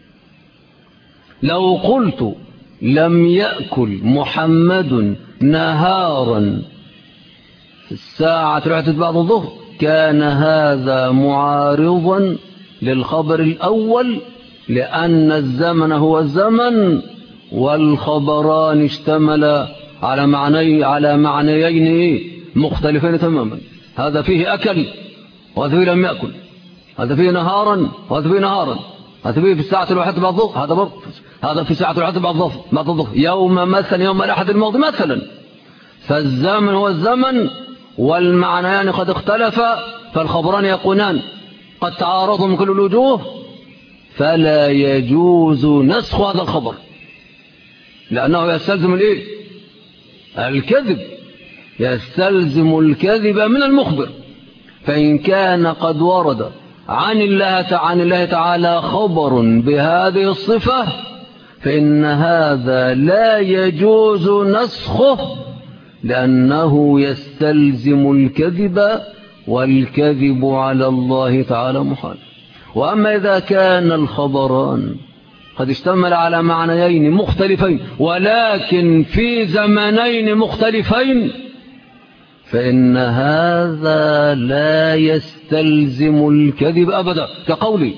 لو قلت لم يأكل محمد نهارا الساعة 1 بعد الظهر كان هذا معارضا للخبر الأول، لأن الزمن هو الزمن والخبران اشتمل على معنيين مختلفين تماما. هذا فيه أكل وهذا فيه لم يأكل، هذا فيه نهارا وهذا فيه نهارا، هذا فيه في الساعة 1 بعد الظهر، هذا في الساعة 1 بعد الظهر يوم مثلا يوم الأحد الماضي مثلا. فالزمن هو الزمن والمعنيان قد اختلفا، فالخبران يكونان قد تعارضوا من كل الوجوه، فلا يجوز نسخ هذا الخبر لأنه يستلزم الإيه؟ الكذب، يستلزم الكذب من المخبر. فإن كان قد ورد عن الله تعالى خبر بهذه الصفة فإن هذا لا يجوز نسخه لأنه يستلزم الكذب، والكذب على الله تعالى محال. وأما إذا كان الخبران قد اشتمل على معنيين مختلفين ولكن في زمنين مختلفين فإن هذا لا يستلزم الكذب أبدا، كقولي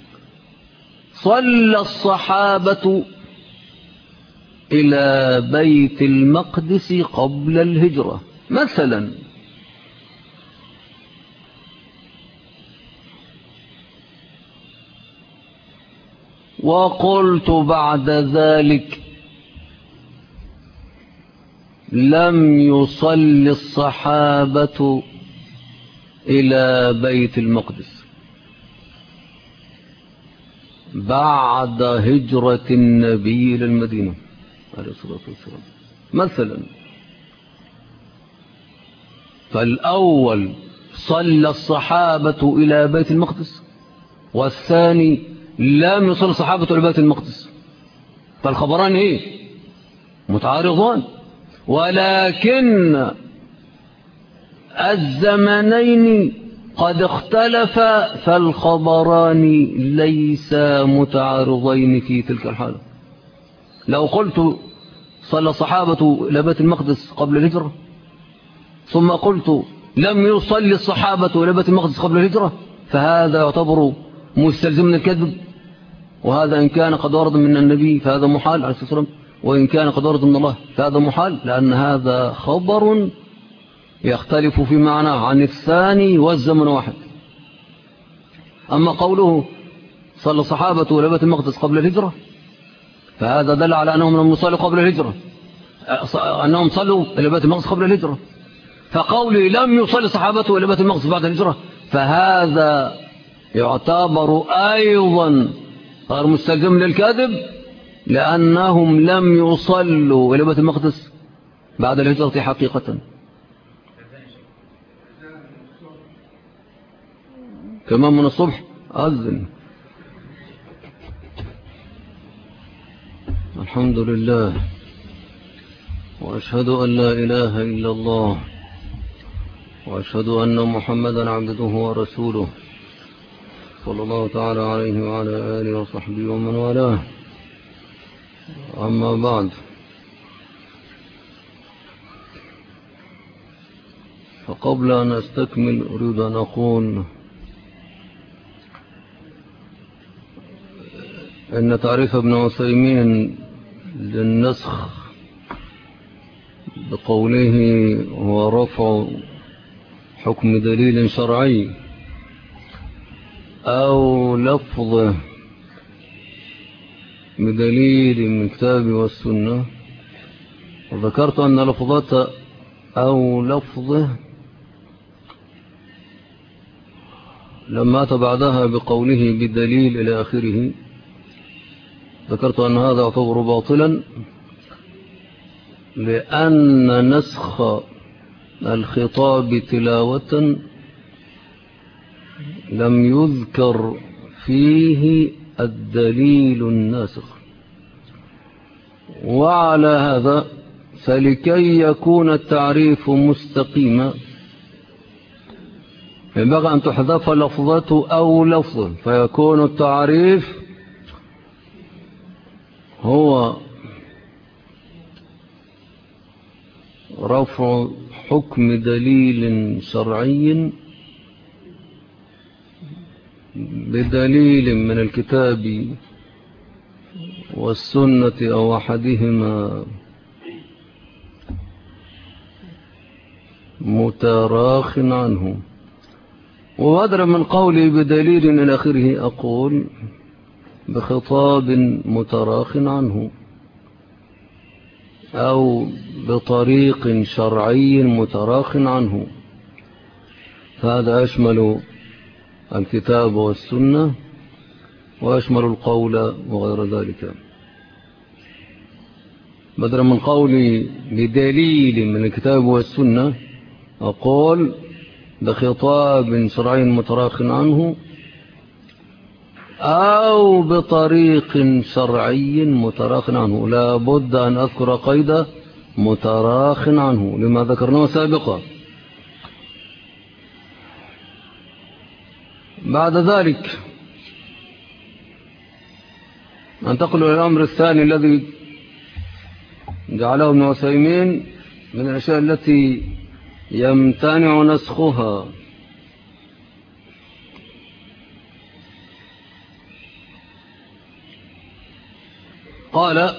صلى الصحابة إلى بيت المقدس قبل الهجرة مثلا، وقلت بعد ذلك لم يصل الصحابة إلى بيت المقدس بعد هجرة النبي للمدينة عليه الصلاة والسلام مثلا، فالأول صلى الصحابة إلى بيت المقدس والثاني لم يصل الصحابة إلى بيت المقدس، فالخبران إيه؟ متعارضان، ولكن الزمنين قد اختلف فالخبران ليس متعارضين في تلك الحالة. لو قلت صلى الصحابة إلى بيت المقدس قبل الهجرة ثم قلت لم يصلي الصحابة إلى بيت المقدس قبل الهجرة فهذا يعتبر مستلزم من الكذب، وهذا إن كان قد ورد من النبي فهذا محال عليه الصلاة والسلام، وإن كان قد ورد من الله فهذا محال، لأن هذا خبر يختلف في معناه عن الثاني والزمن واحد. أما قوله صلى الصحابة إلى بيت المقدس قبل الهجرة فهذا دل على أنهم لم يصلوا قبل الهجرة، أنهم صلوا إلى بيت المقدس قبل الهجرة، فقولي لم يصلي الصحابة إلى بيت المقدس بعد الهجرة فهذا يعتبر أيضا غير مستلزم للكذب، لأنهم لم يصلوا إلى بيت المقدس بعد الهجرة حقيقة. كمان من الصبح أذن. الحمد لله وأشهد أن لا إله إلا الله وأشهد أن محمدا عبده ورسوله صلى الله تعالى عليه وعلى آله وصحبه ومن والاه. أما بعد، فقبل أن أستكمل أريد أن أقول أن تعريف ابن عثيمين للنسخ بقوله هو رفع حكم دليل شرعي أو لفظه بدليل من الكتاب والسنة، وذكرت أن لفظة أو لفظه لما أتى بعدها بقوله بدليل إلى آخره ذكرت أن هذا يعتبر باطلا، لأن نسخ الخطاب تلاوة لم يذكر فيه الدليل الناسخ، وعلى هذا فلكي يكون التعريف مستقيما ينبغي أن تحذف لفظة أو لفظ، فيكون التعريف هو رفع حكم دليل شرعي بدليل من الكتاب والسنة أو أحدهما متراخ عنه. وأدرى من قولي بدليل إلى آخره أقول بخطاب متراخ عنه أو بطريق شرعي متراخ عنه، فهذا يشمل الكتاب والسنة ويشمل القول وغير ذلك. بدلا من قولي بدليل من الكتاب والسنة أقول بخطاب شرعي متراخ عنه أو بطريق شرعي متراخ عنه. لا بد أن أذكر قيد متراخ عنه لما ذكرناه سابقا. بعد ذلك ننتقل إلى الأمر الثاني الذي جعله ابن عثيمين من الأشياء التي يمتنع نسخها. قال: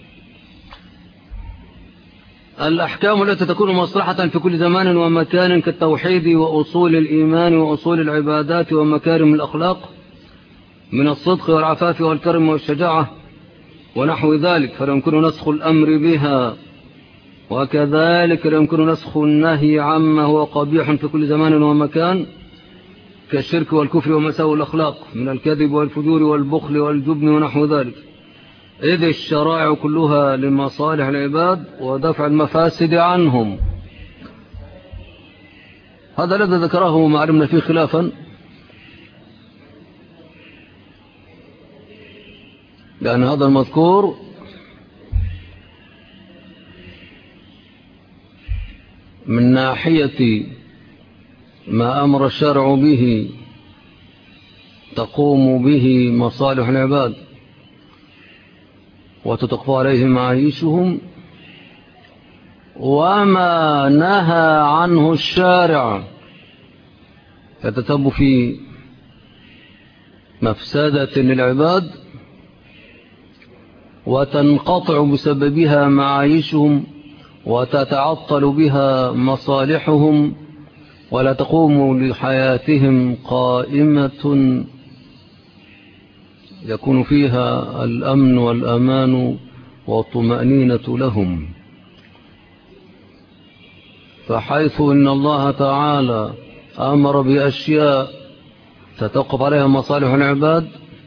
الأحكام التي تكون مصلحة في كل زمان ومكان كالتوحيد وأصول الإيمان وأصول العبادات ومكارم الأخلاق من الصدق والعفاف والكرم والشجاعة ونحو ذلك، فلا يمكن نسخ الأمر بها، وكذلك لا يمكن نسخ النهي عما هو قبيح في كل زمان ومكان كالشرك والكفر ومساوئ الأخلاق من الكذب والفجور والبخل والجبن ونحو ذلك، إذ الشرائع كلها لمصالح العباد ودفع المفاسد عنهم. هذا الذي ذكره ما علمنا فيه خلافا، لأن هذا المذكور من ناحية ما أمر الشرع به تقوم به مصالح العباد وتتقفى عليهم معايشهم، وما نهى عنه الشارع يتتب في مفسدة للعباد وتنقطع بسببها معايشهم وتتعطل بها مصالحهم ولا تقوم لحياتهم قائمة يكون فيها الأمن والأمان والطمأنينة لهم. فحيث إن الله تعالى أمر بأشياء تتوقف عليها مصالح العباد،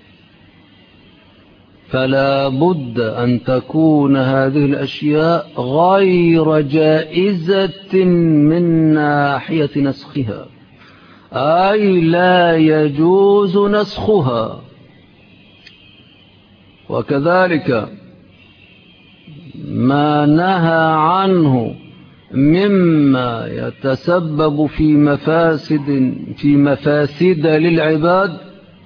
فلا بد أن تكون هذه الأشياء غير جائزة من ناحية نسخها، أي لا يجوز نسخها. وكذلك ما نهى عنه مما يتسبب في مفاسد للعباد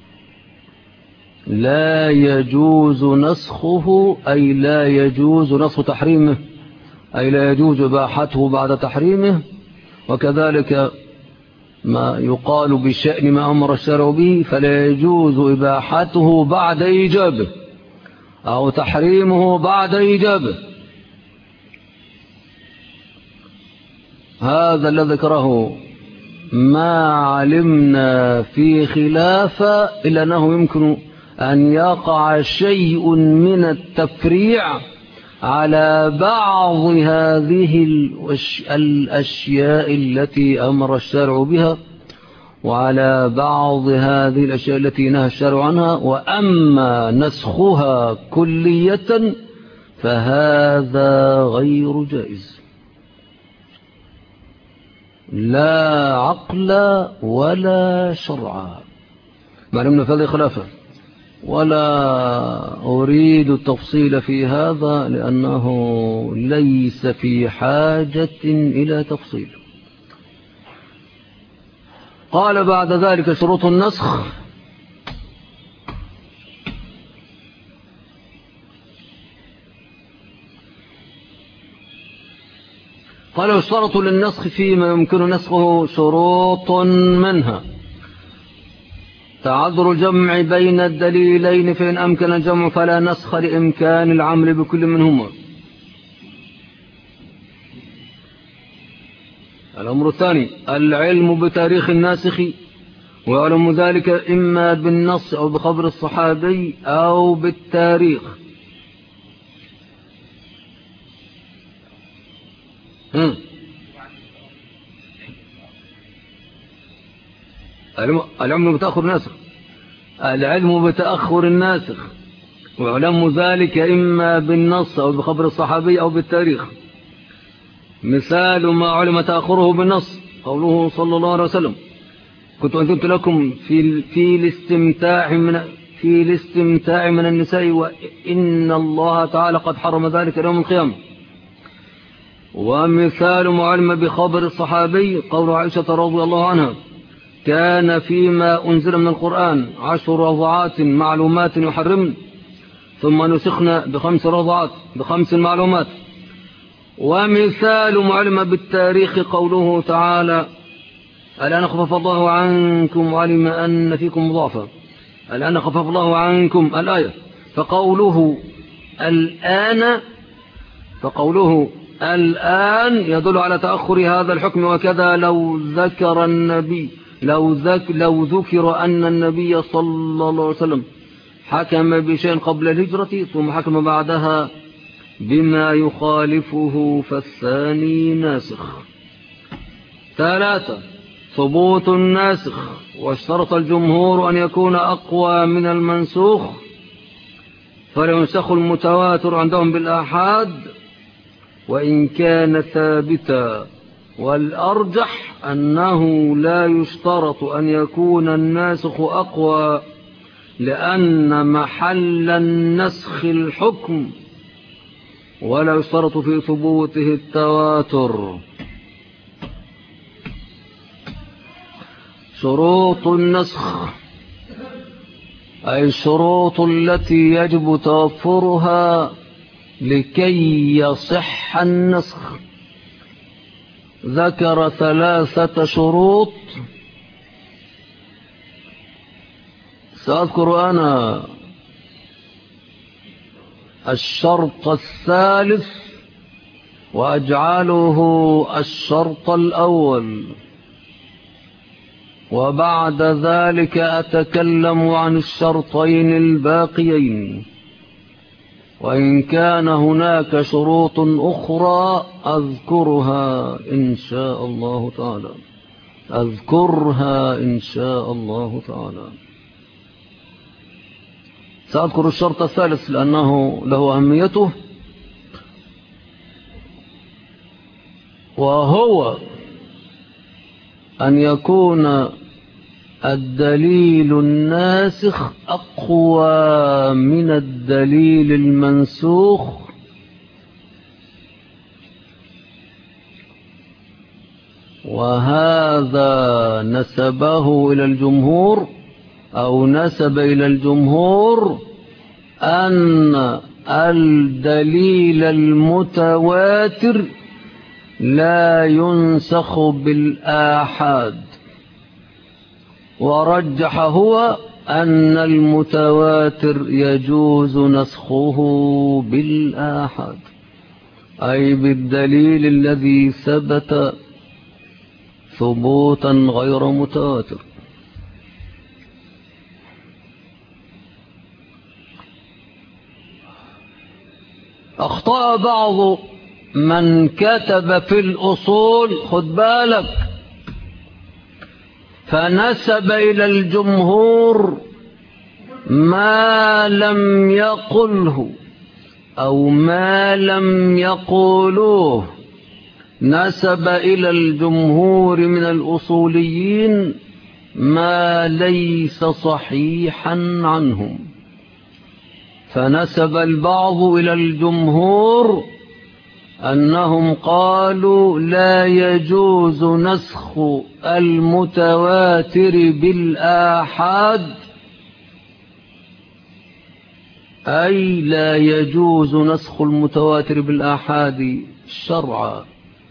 لا يجوز نسخه، أي لا يجوز نسخ تحريمه، أي لا يجوز إباحته بعد تحريمه. وكذلك ما يقال بشأن ما أمر الشرع به فلا يجوز إباحته بعد إيجابه أو تحريمه بعد إيجابه. هذا الذي ذكره ما علمنا في خلافة، إلا أنه يمكن أن يقع شيء من التفريع على بعض هذه الأشياء التي أمر الشرع بها وعلى بعض هذه الأشياء التي نهى الشرع عنها. وأما نسخها كلية فهذا غير جائز، لا عقل ولا شرع. معلومنا في هذه خلافة، ولا أريد التفصيل في هذا لأنه ليس في حاجة إلى تفصيل. قال بعد ذلك: شروط النسخ. قال: يشترط للنسخ فيما يمكن نسخه شروط، منها تعذر الجمع بين الدليلين، فإن أمكن الجمع فلا نسخ لإمكان العمل بكل منهما. الأمر الثاني: العلم بتاريخ الناسخ، ويعلم ذلك إما بالنص أو بخبر الصحابي أو بالتاريخ. العلم بتأخر الناسخ، العلم بتأخر الناسخ، ويعلم ذلك إما بالنص أو بخبر الصحابي أو بالتاريخ. مثال ما علم تأخره بالنص قوله صلى الله عليه وسلم: كنت أنزلت لكم في الاستمتاع من النساء، وإن الله تعالى قد حرم ذلك يوم القيامة. ومثال ما علم بخبر الصحابي قول عائشة رضي الله عنها: كان فيما أنزل من القرآن 10 رضعات معلومات يحرمن، ثم نسخنا ب5 رضعات ب5 معلومات. ومثال معلم بالتاريخ قوله تعالى الآن خفف الله عنكم وعلم أن فيكم ضعفا، الآن خفف الله عنكم الآية. فقوله الآن يدل على تأخر هذا الحكم. وكذا لو ذكر أن النبي صلى الله عليه وسلم حكم بشيء قبل الهجرة ثم حكم بعدها بما يخالفه فالثاني ناسخ. 3 ثبوت الناسخ. واشترط الجمهور أن يكون أقوى من المنسوخ، فلينسخ المتواتر عندهم بالآحاد وإن كان ثابتا. والأرجح أنه لا يشترط أن يكون الناسخ أقوى، لأن محل النسخ الحكم، ولا يشترط في ثبوته التواتر. شروط النسخ أي الشروط التي يجب توفرها لكي يصح النسخ. ذكر 3 شروط، سأذكر أنا الشرط الثالث وأجعله الشرط الأول، وبعد ذلك أتكلم عن الشرطين الباقيين، وإن كان هناك شروط أخرى أذكرها إن شاء الله تعالى. سأذكر الشرط الثالث لأنه له أهميته، وهو أن يكون الدليل الناسخ أقوى من الدليل المنسوخ، وهذا نسبه إلى الجمهور أو نسب إلى الجمهور أن الدليل المتواتر لا ينسخ بالآحاد، ورجح هو أن المتواتر يجوز نسخه بالآحاد، أي بالدليل الذي ثبت ثبوتا غير متواتر. أخطأ بعض من كتب في الأصول، خد بالك، فنسب إلى الجمهور ما لم يقله أو ما لم يقولوه. نسب إلى الجمهور من الأصوليين ما ليس صحيحا عنهم، فنسب البعض إلى الجمهور أنهم قالوا لا يجوز نسخ المتواتر بالآحاد، أي لا يجوز نسخ المتواتر بالآحاد شرعا.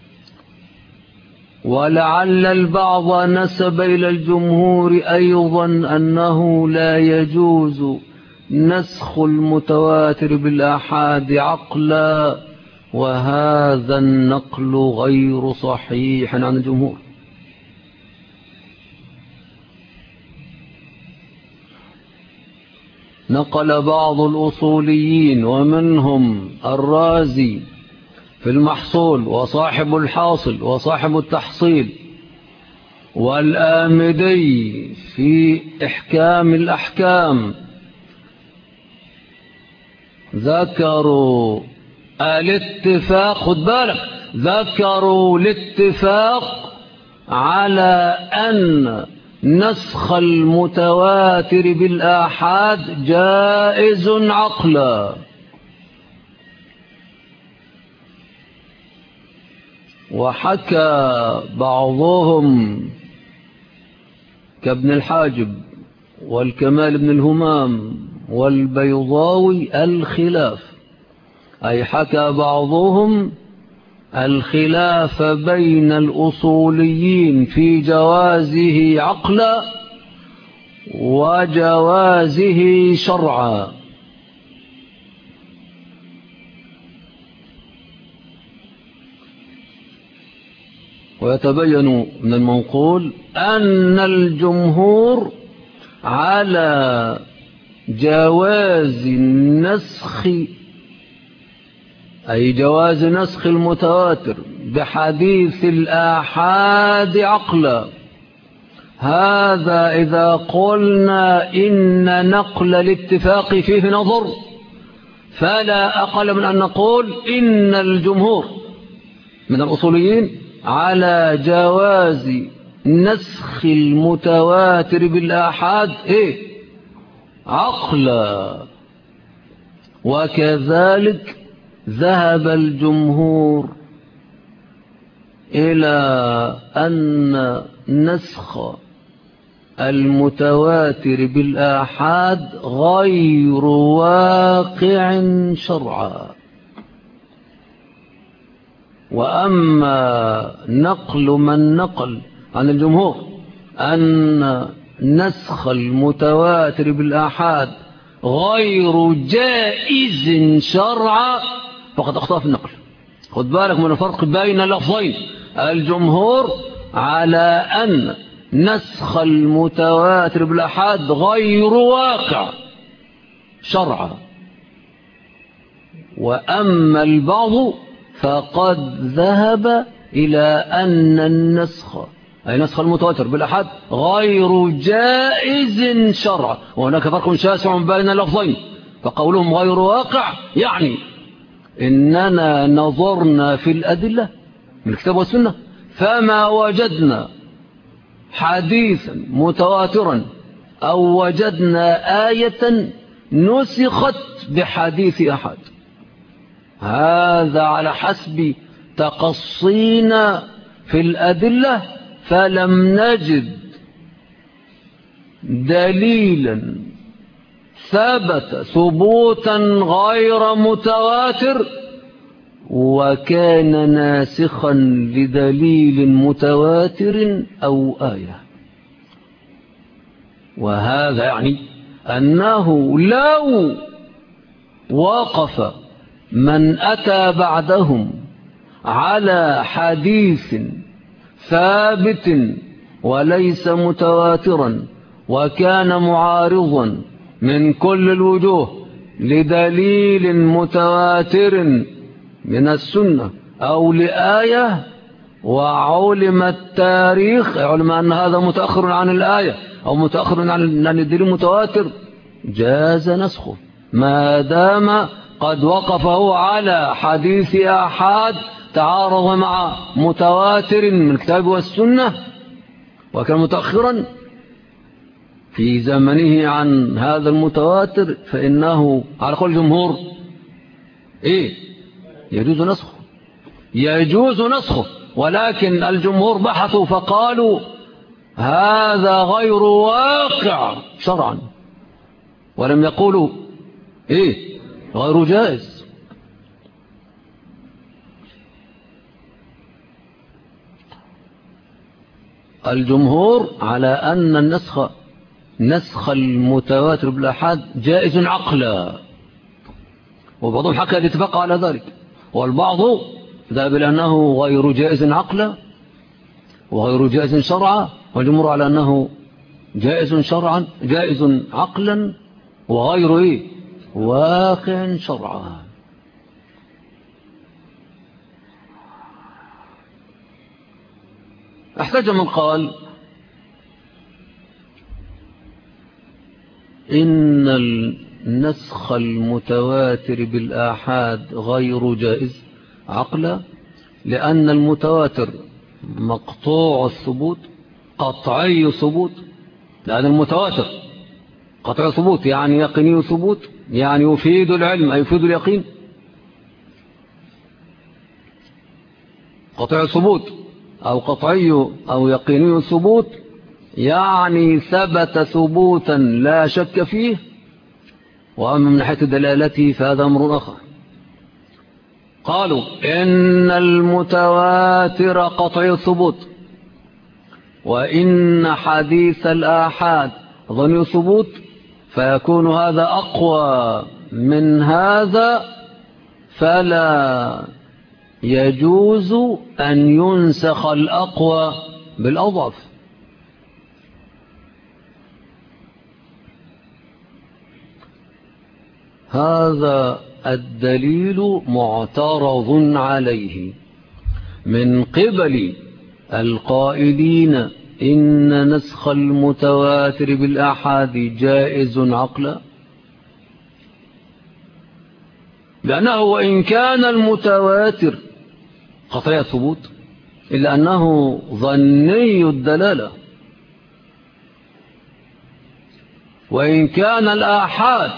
ولعل البعض نسب إلى الجمهور أيضا أنه لا يجوز نسخ المتواتر بالآحاد عقلا، وهذا النقل غير صحيح عن الجمهور. نقل بعض الأصوليين ومنهم الرازي في المحصول وصاحب الحاصل وصاحب التحصيل والآمدي في إحكام الأحكام، ذكروا الاتفاق، خد بالك، ذكروا الاتفاق على أن نسخ المتواتر بالآحاد جائز عقلا. وحكى بعضهم كابن الحاجب والكمال بن الهمام والبيضاوي الخلاف، أي حكى بعضهم الخلاف بين الأصوليين في جوازه عقلا وجوازه شرعا. ويتبين من المنقول أن الجمهور على جواز النسخ، أي جواز نسخ المتواتر بحديث الآحاد عقلا. هذا إذا قلنا إن نقل الاتفاق فيه نظر، فلا أقل من أن نقول إن الجمهور من الأصوليين على جواز نسخ المتواتر بالآحاد عقلا. وكذلك ذهب الجمهور إلى أن نسخ المتواتر بالآحاد غير واقع شرعا. وأما نقل من نقل عن الجمهور أن نسخ المتواتر بالآحاد غير جائز شرعا فقد أخطأ في النقل. خد بالك من الفرق بين اللفظين. الجمهور على أن نسخ المتواتر بالآحاد غير واقع شرعا، وأما البعض فقد ذهب إلى أن النسخ، أي نسخ المتواتر بالآحاد، غير جائز شرعا. وهناك فرق شاسع بين اللفظين. فقولهم غير واقع يعني إننا نظرنا في الأدلة من الكتاب والسنة فما وجدنا حديثا متواترا أو وجدنا آية نسخت بحديث أحد، هذا على حسب تقصينا في الأدلة، فلم نجد دليلا ثبت ثبوتا غير متواتر وكان ناسخا لدليل متواتر أو آية. وهذا يعني أنه لو وقف من أتى بعدهم على حديث ثابت وليس متواترا وكان معارضا من كل الوجوه لدليل متواتر من السنة أو لآية، وعلم التاريخ، علم أن هذا متأخر عن الآية أو متأخر عن الدليل المتواتر، جاز نسخه ما دام قد وقفه على حديث آحاد تعارض مع متواتر من الكتاب والسنة وكان متأخرا في زمنه عن هذا المتواتر، فإنه على قول الجمهور يجوز نسخه، يجوز نسخه. ولكن الجمهور بحثوا فقالوا هذا غير واقع شرعا، ولم يقولوا غير جائز. الجمهور على أن نسخ المتواتر بالآحاد جائز عقلا، وبعضهم حكى الاتفاق على ذلك، والبعض ذهب إلى أنه غير جائز عقلا وغير جائز شرعا، والجمهور على أنه جائز شرعا، جائز عقلا وغير واقع شرعا. احتج من قال إن النسخ المتواتر بالآحاد غير جائز عقلا لأن المتواتر مقطوع الثبوت قطعي ثبوت، لأن المتواتر قطعي ثبوت يعني يقيني ثبوت، يعني يفيد العلم أي يفيد اليقين. قطعي ثبوت أو قطعي أو يقيني ثبوت يعني ثبت ثبوتا لا شك فيه وأما من ناحية دلالته فهذا أمر آخر. قالوا إن المتواتر قطعي الثبوت، وإن حديث الآحاد ظني الثبوت، فيكون هذا أقوى من هذا، فلا يجوز أن ينسخ الأقوى بالأضعف. هذا الدليل معترض عليه من قبل القائلين إن نسخ المتواتر بالآحاد جائز عقلا، لأنه وإن كان المتواتر قطعي الثبوت إلا أنه ظني الدلالة، وإن كان الآحاد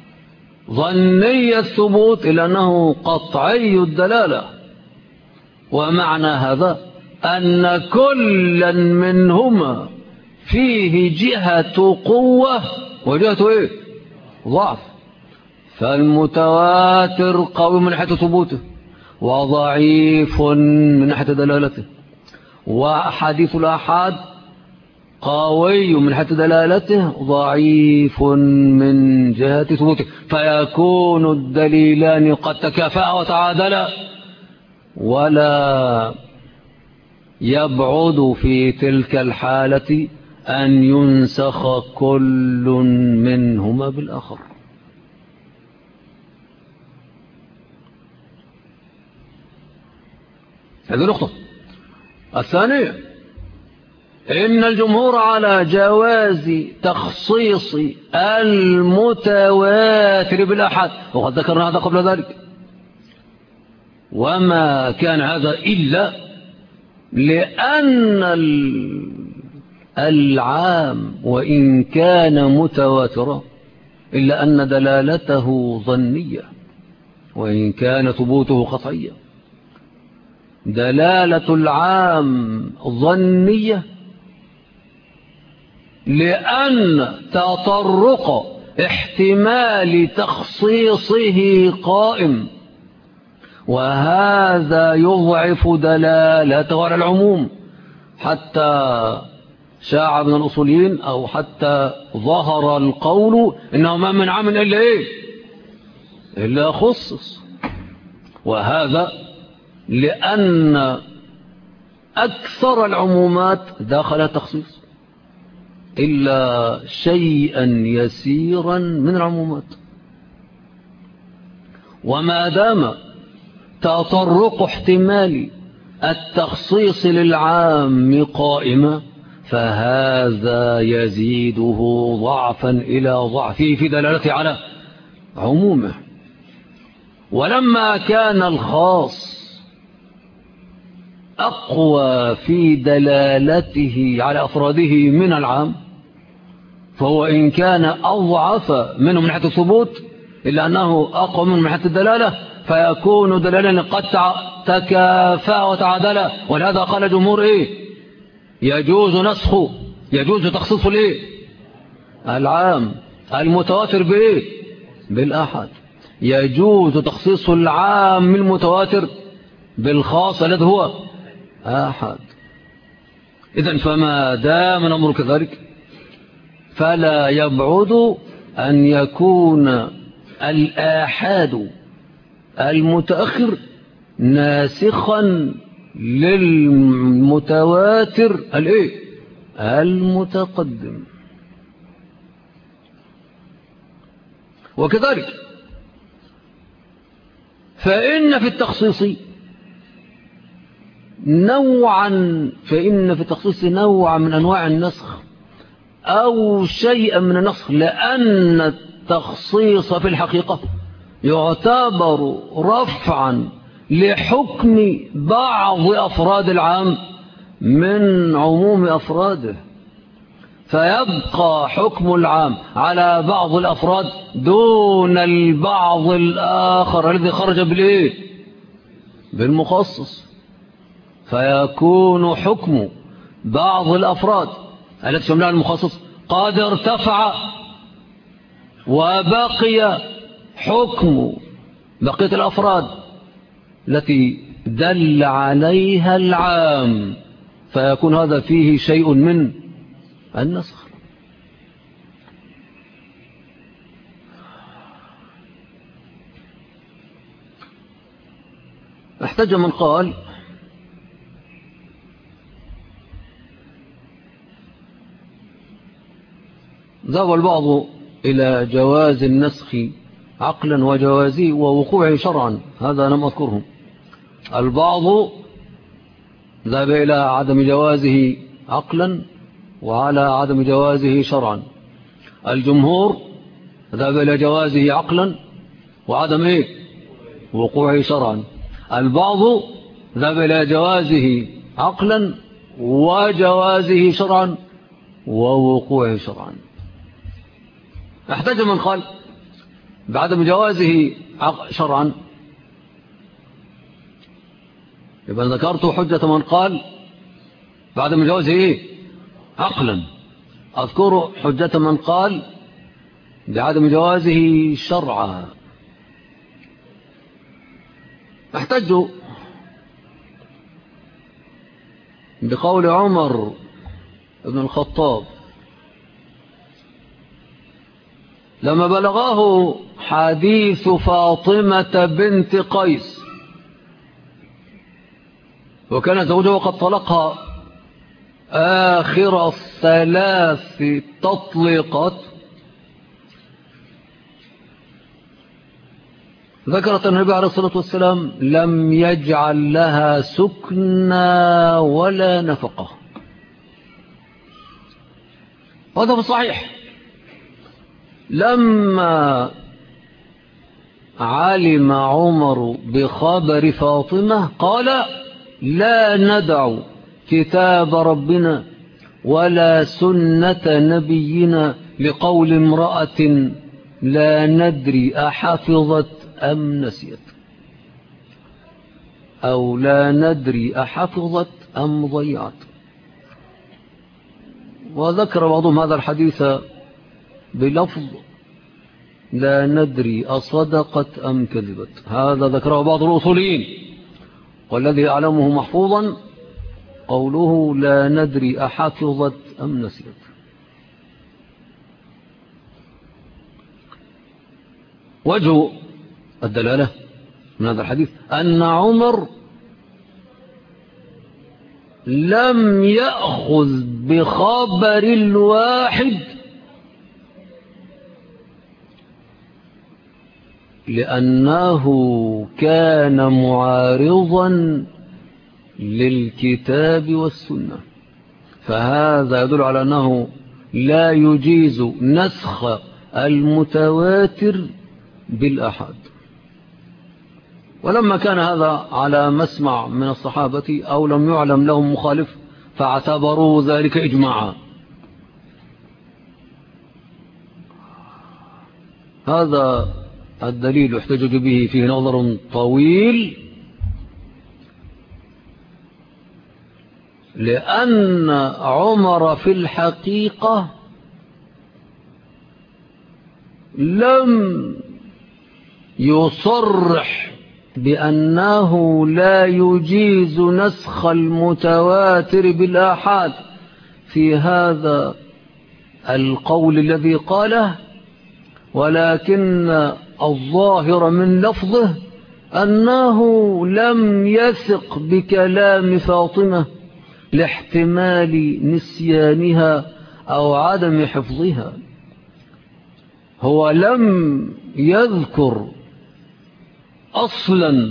ظني الثبوت إلا أنه قطعي الدلالة. ومعنى هذا أن كلا منهما فيه جهة قوة وجهة إيه؟ ضعف. فالمتواتر قوي من ناحية ثبوته وضعيف من ناحية دلالته، وحديث الآحاد قوي من ناحية دلالته ضعيف من جهة ثبوته، فيكون الدليلان قد تكافأ وتعادلا، ولا يبعد في تلك الحالة أن ينسخ كل منهما بالآخر. هذه نقطة. الثانية، إن الجمهور على جواز تخصيص المتواتر بالآحاد، وقد ذكرنا هذا قبل ذلك، وما كان هذا إلا لأن العام وإن كان متواترا إلا أن دلالته ظنية وإن كان ثبوته قطعية. دلالة العام ظنية لأن تطرق احتمال تخصيصه قائم، وهذا يضعف دلالته على العموم، حتى شاع من الأصوليين أو حتى ظهر القول إنه ما من عام إلا إيه؟ إلا خصص. وهذا لأن أكثر العمومات داخل تخصيص إلا شيئا يسيرا من العمومات. وما دام تطرق احتمال التخصيص للعام قائمة، فهذا يزيده ضعفا إلى ضعفه في دلالته على عمومه. ولما كان الخاص أقوى في دلالته على أفراده من العام، فهو إن كان أضعف منه من ناحية الثبوت إلا أنه أقوى منه من ناحية الدلالة، فيكون دلالة قد تكافأ وتعادلا. ولهذا قال جمهور إيه؟ يجوز تخصيص الإيه؟ العام المتواتر بإيه؟ بالآحاد. يجوز تخصيص العام المتواتر بالخاص الذي هو آحاد. إذن فما دام الأمر كذلك فلا يبعد أن يكون الآحاد المتأخر ناسخا للمتواتر المتقدم. وكذلك فإن في التخصيص نوعا من أنواع النسخ أو شيئا من النسخ، لأن التخصيص في الحقيقة يعتبر رفعا لحكم بعض أفراد العام من عموم أفراده، فيبقى حكم العام على بعض الأفراد دون البعض الآخر الذي خرج بالمخصص، فيكون حكم بعض الأفراد التي شملها المخصص قد ارتفع وبقي حكم بقية الأفراد التي دل عليها العام، فيكون هذا فيه شيء من النسخ. احتج من قال ذهب البعض إلى جواز النسخ عقلا وجوازه ووقوعه شرعا، هذا لم أذكره. البعض ذهب إلى عدم جوازه عقلا وعلى عدم جوازه شرعا. الجمهور ذهب إلى جوازه عقلا وعدم وقوعه شرعا. البعض ذهب إلى جوازه عقلا وجوازه شرعا ووقوعه شرعا. احتج من قال بعدم جوازه شرعا، يبقى ذكرت حجة من قال بعدم جوازه عقلا، أذكر حجة من قال بعدم جوازه شرعا. احتجوا بقول عمر بن الخطاب لما بلغه حديث فاطمة بنت قيس وكان زوجها قد طلقها آخر 3 تطليقات، ذكرت النبي عليه الصلاة والسلام لم يجعل لها سكنى ولا نفقة. هذا صحيح. لما علم عمر بخبر فاطمة قال لا ندع كتاب ربنا ولا سنة نبينا لقول امرأة لا ندري أحفظت أم نسيت، أو لا ندري أحفظت أم ضيعت. وذكر بعضهم هذا الحديث بلفظ لا ندري أصدقت أم كذبت، هذا ذكره بعض الأصوليين، والذي أعلمه محفوظا قوله لا ندري أحفظت أم نسيت. وجه الدلالة من هذا الحديث أن عمر لم يأخذ بخبر الواحد لأنه كان معارضا للكتاب والسنة، فهذا يدل على أنه لا يجيز نسخ المتواتر بالأحاد. ولما كان هذا على مسمع من الصحابة أو لم يعلم لهم مخالف فاعتبروا ذلك إجماعا. هذا الدليل يحتج به فيه نظر طويل، لأن عمر في الحقيقة لم يصرح بأنه لا يجيز نسخ المتواتر بالآحاد في هذا القول الذي قاله، ولكن الظاهر من لفظه أنه لم يثق بكلام فاطمة لاحتمال نسيانها أو عدم حفظها. هو لم يذكر أصلا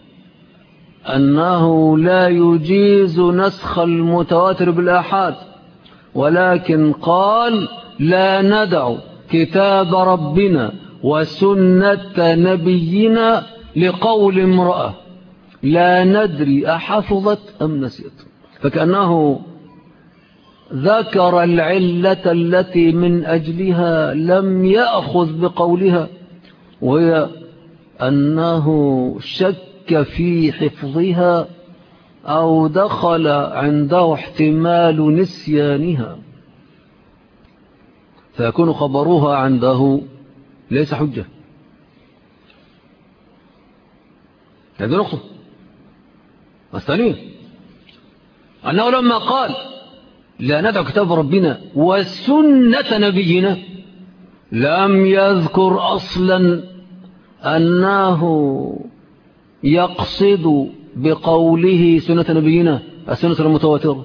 أنه لا يجيز نسخ المتواتر بالآحاد، ولكن قال لا ندع كتاب ربنا وسنة نبينا لقول امرأة لا ندري أحفظت أم نسيت، فكأنه ذكر العلة التي من أجلها لم يأخذ بقولها، وهي أنه شك في حفظها أو دخل عنده احتمال نسيانها، فيكون خبرها عنده ليس حجة. هذه نقطة. الثانية أنه لما قال لا ندع كتاب ربنا وسنة نبينا لم يذكر أصلا أنه يقصد بقوله سنة نبينا السنة المتواترة،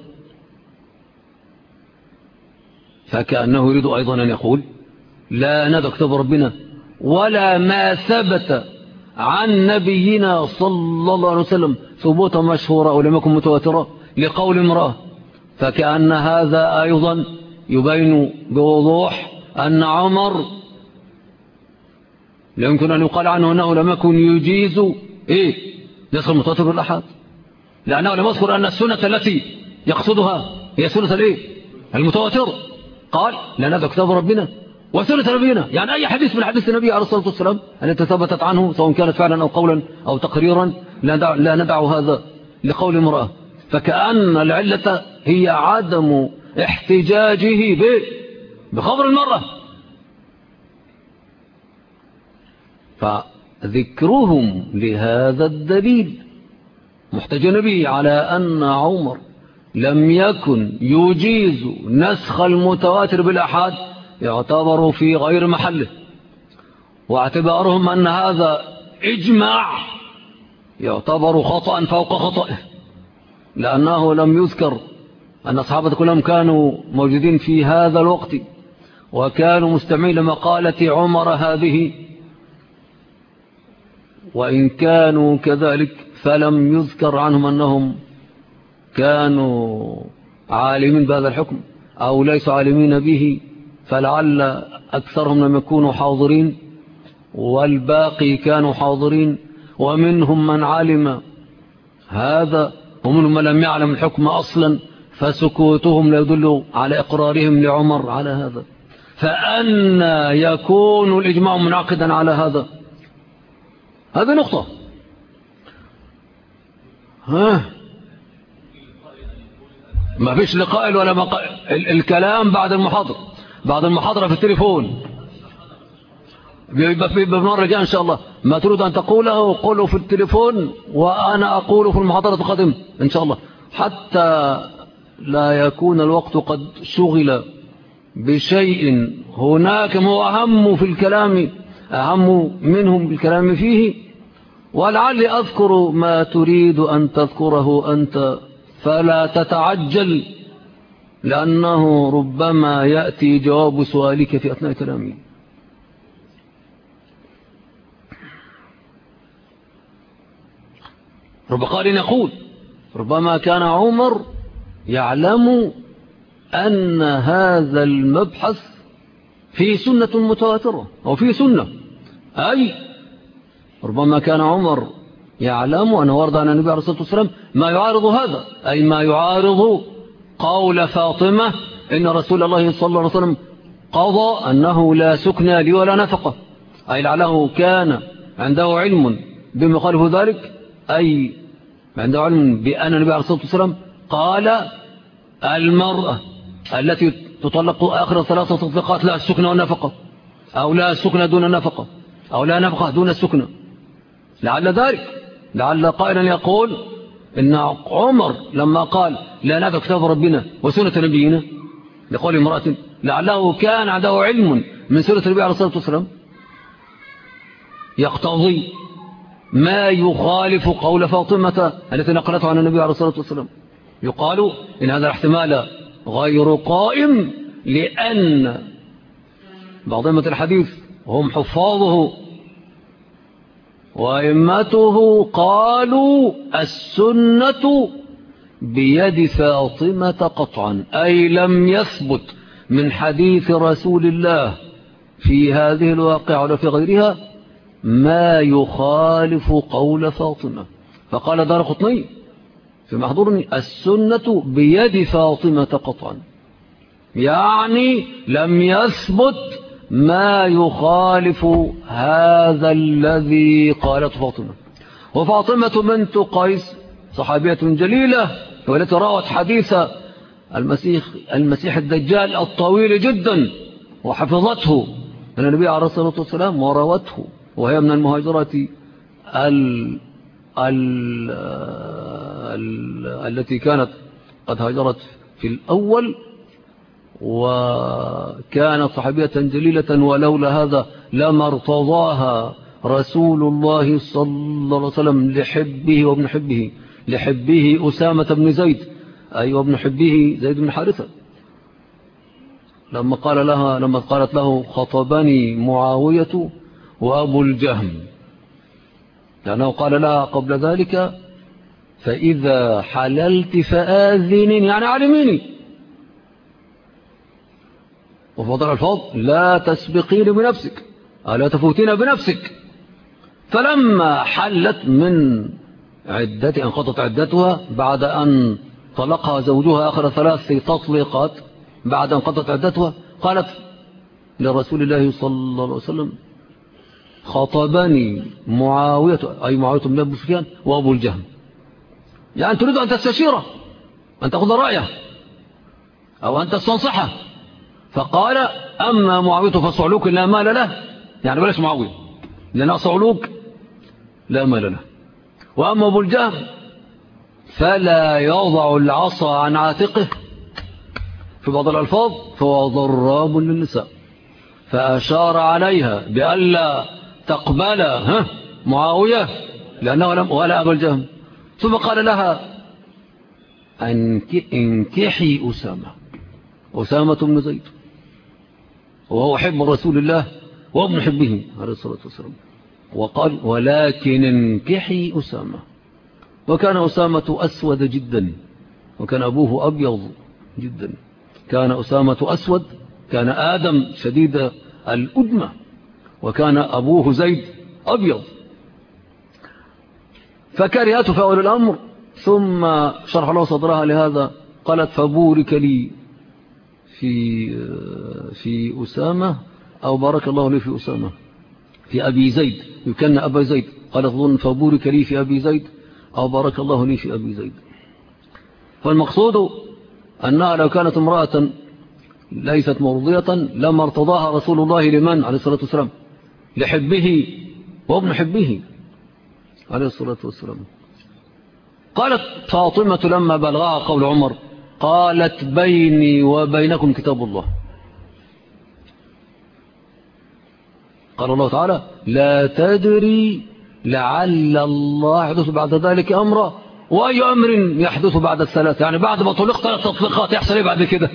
فكأنه يريد أيضا أن يقول لا ندع كتاب ربنا ولا ما ثبت عن نبينا صلى الله عليه وسلم ثبوتا مشهورا أو لم يكن متواترا لقول امرأة، فكأن هذا أيضا يبين بوضوح أن عمر لا يمكن أن يقال عنه أنه لم يكن يجيز نسخ المتواتر بالأحاد، لأنه لم يذكر أن السنة التي يقصدها هي سنة المتواتر. قال لا ندع كتاب ربنا وسنة نبينا، يعني أي حديث من حديث النبي عليه الصلاة والسلام التي ثبتت عنه سواء كانت فعلا أو قولا أو تقريرا لا ندع هذا لقول امرأة، فكأن العلة هي عدم احتجاجه بخبر المرأة. فذكرهم لهذا الدليل محتجون به على أن عمر لم يكن يجيز نسخ المتواتر بالأحاد يعتبر في غير محله، واعتبارهم أن هذا إجماع يعتبر خطأ فوق خطأه، لأنه لم يذكر أن أصحابه كلهم كانوا موجودين في هذا الوقت وكانوا مستمعين لمقالة عمر هذه، وإن كانوا كذلك فلم يذكر عنهم أنهم كانوا عالمين بهذا الحكم أو ليسوا عالمين به، فلعل أكثرهم لم يكونوا حاضرين والباقي كانوا حاضرين، ومنهم من علم هذا ومنهم من لم يعلم الحكم أصلا، فسكوتهم لا يدل على إقرارهم لعمر على هذا، فأن يكون الإجماع منعقدا على هذا. هذه نقطة. ما فيش لقائل ولا مقائل، الكلام بعد المحاضرة في التليفون بيبقى بمرة جاء إن شاء الله، ما تريد أن تقوله قوله في التليفون وأنا أقوله في المحاضرة القادمة إن شاء الله، حتى لا يكون الوقت قد شغل بشيء هناك هو أهم في الكلام، أهم منهم بالكلام فيه، ولعلي أذكر ما تريد أن تذكره أنت فلا تتعجل، لأنه ربما يأتي جواب سؤالك في أثناء كلامي. رب قال يقول ربما كان عمر يعلم أن هذا المبحث في سنة متواترة أو في سنة، أي ربما كان عمر يعلم أن ورد عن النبي عليه الصلاة والسلام ما يعارض هذا، أي ما يعارض قول فاطمة إن رسول الله صلى الله عليه وسلم قضى أنه لا سكن لي ولا نفقة، أي لعله كان عنده علم بما قاله ذلك، أي عنده علم بأن النبي عليه الصلاة والسلام قال المرأة التي تطلق آخر ثلاثة تطلقات لا السكن والنفقة، أو لا السكن دون النفقة، أو لا نفقة دون السكن، لعل ذلك، لعل قائلا يقول إن عمر لما قال لا ندع كتاب ربنا وسنة نبينا لقول امرأة لعله كان عنده علم من سنة النبي عليه الصلاة والسلام يقتضي ما يخالف قول فاطمة التي نقلته عن النبي عليه الصلاة والسلام. يقال إن هذا الاحتمال غير قائم، لأن بعض أئمة الحديث هم حفاظه وأئمته قالوا السنة بيد فاطمة قطعا، أي لم يثبت من حديث رسول الله في هذه الواقعة ولا في غيرها ما يخالف قول فاطمة. فقال دارقطني في محضورني السنة بيد فاطمة قطعا، يعني لم يثبت ما يخالف هذا الذي قالته فاطمة. وفاطمة بنت قيس صحابية جليلة والتي روت حديث المسيح الدجال الطويل جدا وحفظته أن النبي عليه الصلاة والسلام وراوته وهي من المهاجرات التي كانت قد هاجرت في الأول، وكانت صحابية جليلة، ولولا هذا لما ارتضاها رسول الله صلى الله عليه وسلم لحبه وابن حبه، لحبه أسامة بن زيد، أي وابن حبه زيد بن حارثة، لما قالت له خطبني معاوية وأبو الجهم، لأنه قال لها قبل ذلك فإذا حللت فآذنين، يعني علميني، وفضل الفضل لا تسبقين بنفسك، لا تفوتين بنفسك. فلما حلت من عدتها، انقضت عدتها بعد أن طلقها زوجها آخر 3 تطليقات، بعد أن انقضت عدتها قالت لرسول الله صلى الله عليه وسلم خطبني معاوية، أي معاوية بن أبي سفيان وأبو الجهم، يعني تريد أن تستشيره، أن تأخذ رأيه أو أن تستنصحه. فقال أما معاوية فصعلوك لا مال له، يعني بلاش معاوية لأن صعلوك لا مال له، وأما أبو الجهم فلا يضع العصا عن عاتقه، في بعض الألفاظ فهو ضراب للنساء، فأشار عليها بألا تقبل معاوية لأنه لم ولا أبو الجهم، ثم قال لها انكحي أسامة بن زيد، وهو حب رسول الله وابن حبه عليه الصلاة والسلام، وقال ولكن انكحي أسامة. وكان أسامة أسود جدا، وكان أبوه أبيض جدا، كان أسامة أسود، كان آدم شديد الأدمة، وكان أبوه زيد أبيض، فكرهته في أول الأمر، ثم شرح الله صدرها لهذا، قالت فبورك لي في أسامة، أو بارك الله لي في أسامة، في أبي زيد، يكن أبا زيد، قالت ظن فبورك لي في أبي زيد أو بارك الله لي في أبي زيد. فالمقصود أنها لو كانت امرأة ليست مرضية لما ارتضاها رسول الله لمن عليه الصلاة والسلام؟ لحبه وابن حبه عليه الصلاة والسلام. قالت فاطمة لما بلغها قول عمر قالت بيني وبينكم كتاب الله، قال الله تعالى لا تدري لعل الله يحدث بعد ذلك أمرا، وأي أمر يحدث بعد الثلاث، يعني بعد ما طلق 3 تطليقات يحصل ايه بعد كده؟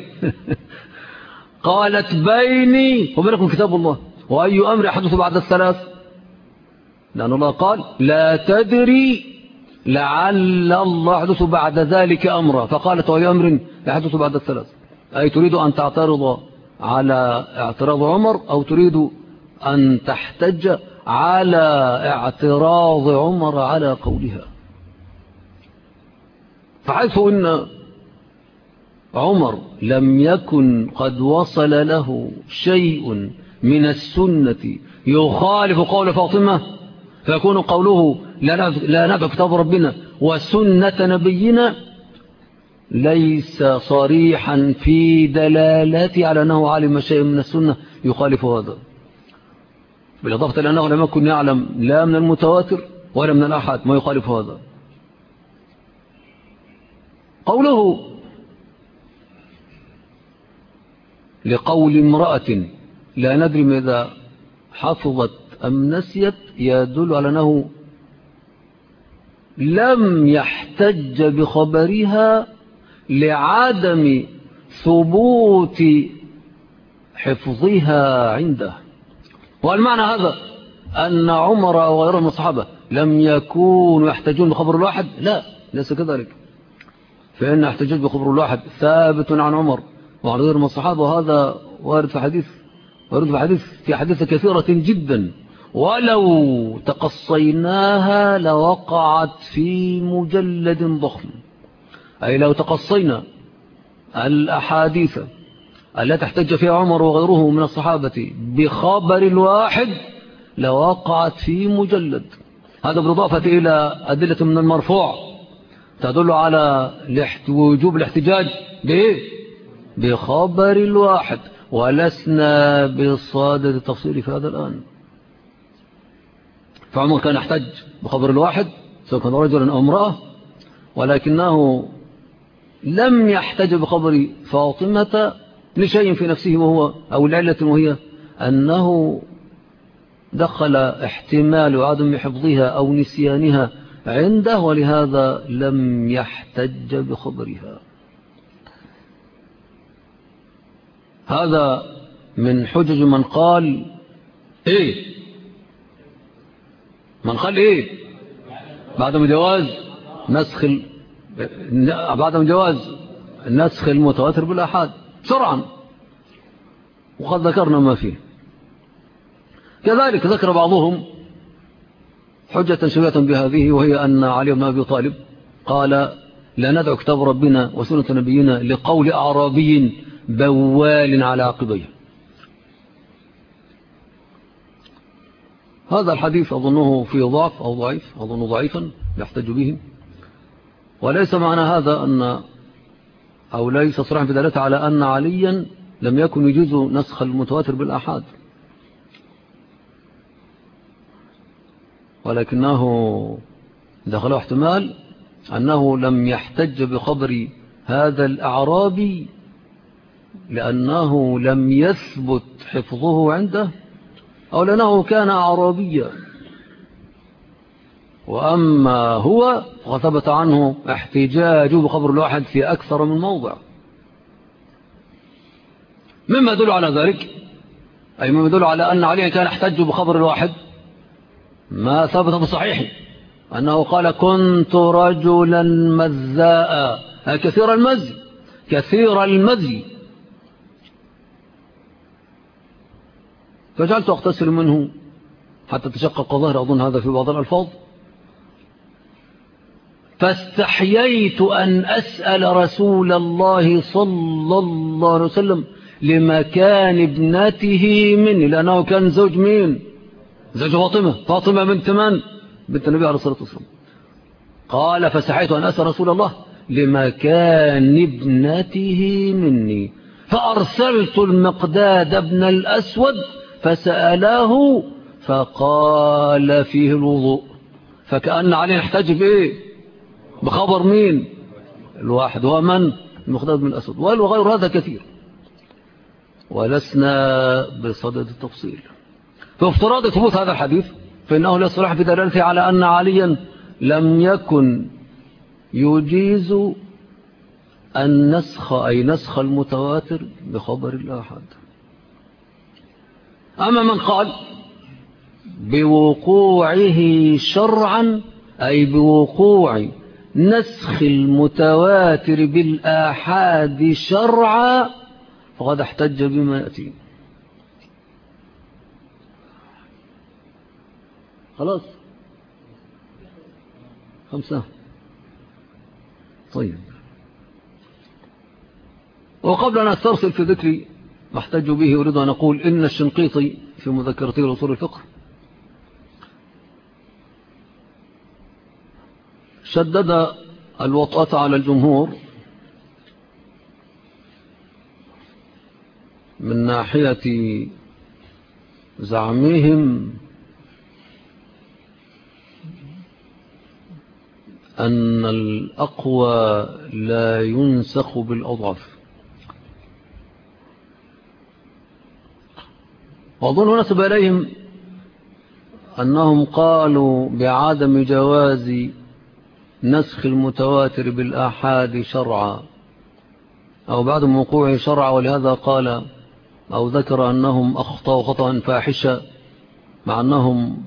قالت بيني وبينكم كتاب الله، وأي أمر يحدث بعد الثلاث، لأن الله قال لا تدري لعل الله يحدث بعد ذلك أمرا، فقالت وأي أمر يحدث بعد الثلاث، أي تريد أن تعترض على اعتراض عمر، أو تريد أن تحتج على اعتراض عمر على قولها. فحيث إن عمر لم يكن قد وصل له شيء من السنة يخالف قول فاطمة، فيكون قوله لا نبع كتاب ربنا وسنة نبينا ليس صريحا في دلالته على أنه علم شيء من السنة يخالف هذا، بالإضافة إلى أنه لم يكن يعلم لا من المتواتر ولا من الأحد ما يخالف هذا. قوله لقول امرأة لا ندري ماذا حفظت أم نسيت يدل على أنه لم يحتج بخبرها لعدم ثبوت حفظها عنده. والمعنى هذا أن عمر وغيره من الصحابة لم يكونوا يحتجون بخبر الواحد؟ لا، ليس كذلك، فإن احتجاج بخبر الواحد ثابت عن عمر وعن غيره من الصحابة، وهذا وارد في حديث كثيرة جدا، ولو تقصيناها لوقعت في مجلد ضخم، أي لو تقصينا الأحاديث التي احتج فيها عمر وغيره من الصحابة بخبر الواحد لوقعت في مجلد. هذا بالإضافة إلى أدلة من المرفوع تدل على وجوب الاحتجاج بخبر الواحد، ولسنا بصادد التفصيل في هذا الآن. فعمر كان يحتج بخبر الواحد سواء كان رجلا أو امرأة، ولكنه لم يحتج بخبر فاطمة لشيء في نفسه وهو أو العلة وهي أنه دخل احتمال عدم حفظها أو نسيانها عنده، ولهذا لم يحتج بخبرها. هذا من حجج من قال من قال بعدم جواز نسخ المتواتر بالآحاد شرعا، وقد ذكرنا ما فيه. كذلك ذكر بعضهم حجة شبيهة بهذه، وهي أن علي بن أبي طالب قال: لا ندعو كتاب ربنا وسنة نبينا لقول أعرابي بوال على عقبيه. هذا الحديث أظنه فيه ضعف أو ضعيف، أظنه ضعيفا يحتج به، وليس معنى هذا أو ليس صريحا في دلالته على أن عليا لم يكن يجوز نسخ المتواتر بالآحاد، ولكنه دخله احتمال أنه لم يحتج بخبر هذا الأعرابي لأنه لم يثبت حفظه عنده، أو لأنه كان أعرابيا. وأما هو فثبت عنه احتجاجه بخبر الواحد في أكثر من موضع. مما يدل على ذلك، أي مما يدل على أن علي كان يحتج بخبر الواحد، ما ثبت بصحيح أنه قال: كنت رجلا مذاء، كثير المزي، فجعلت أغتسل منه حتى تشقق ظهر، أظن هذا في بعض الألفاظ، فاستحييت أن أسأل رسول الله صلى الله عليه وسلم لمكان ابنته مني، لأنه كان زوج مين؟ زوج فاطمة بنت من؟ بنت النبي عليه الصلاة والسلام. قال: فاستحييت أن أسأل رسول الله لمكان ابنته مني، فأرسلت المقداد بن الأسود فسأله فقال فيه الوضوء. فكأن عليه يحتج بخبر مين؟ الواحد، ومن؟ المقداد بن الأسود، وغير هذا كثير، ولسنا بصدد التفصيل. فافتراض ثبوت هذا الحديث فإنه لا صلاح في دلالته على أن عليا لم يكن يجيز النسخ، أي نسخ المتواتر بخبر الآحاد. أما من قال بوقوعه شرعا، أي بوقوع نسخ المتواتر بالآحاد شرعا، فقد احتج بما يأتي. خلاص 5. طيب، وقبل أن أسترسل في ذكر ما احتج به أريد أن أقول إن الشنقيطي في مذكرته لأصول الفقه شدد الوطأة على الجمهور من ناحية زعمهم أن الأقوى لا ينسخ بالأضعف. وأظن نسب إليهم أنهم قالوا بعدم جواز نسخ المتواتر بالآحاد شرعا أو بعد وقوعه شرعا، ولهذا قال أو ذكر أنهم أخطأوا خطأ فاحشا مع أنهم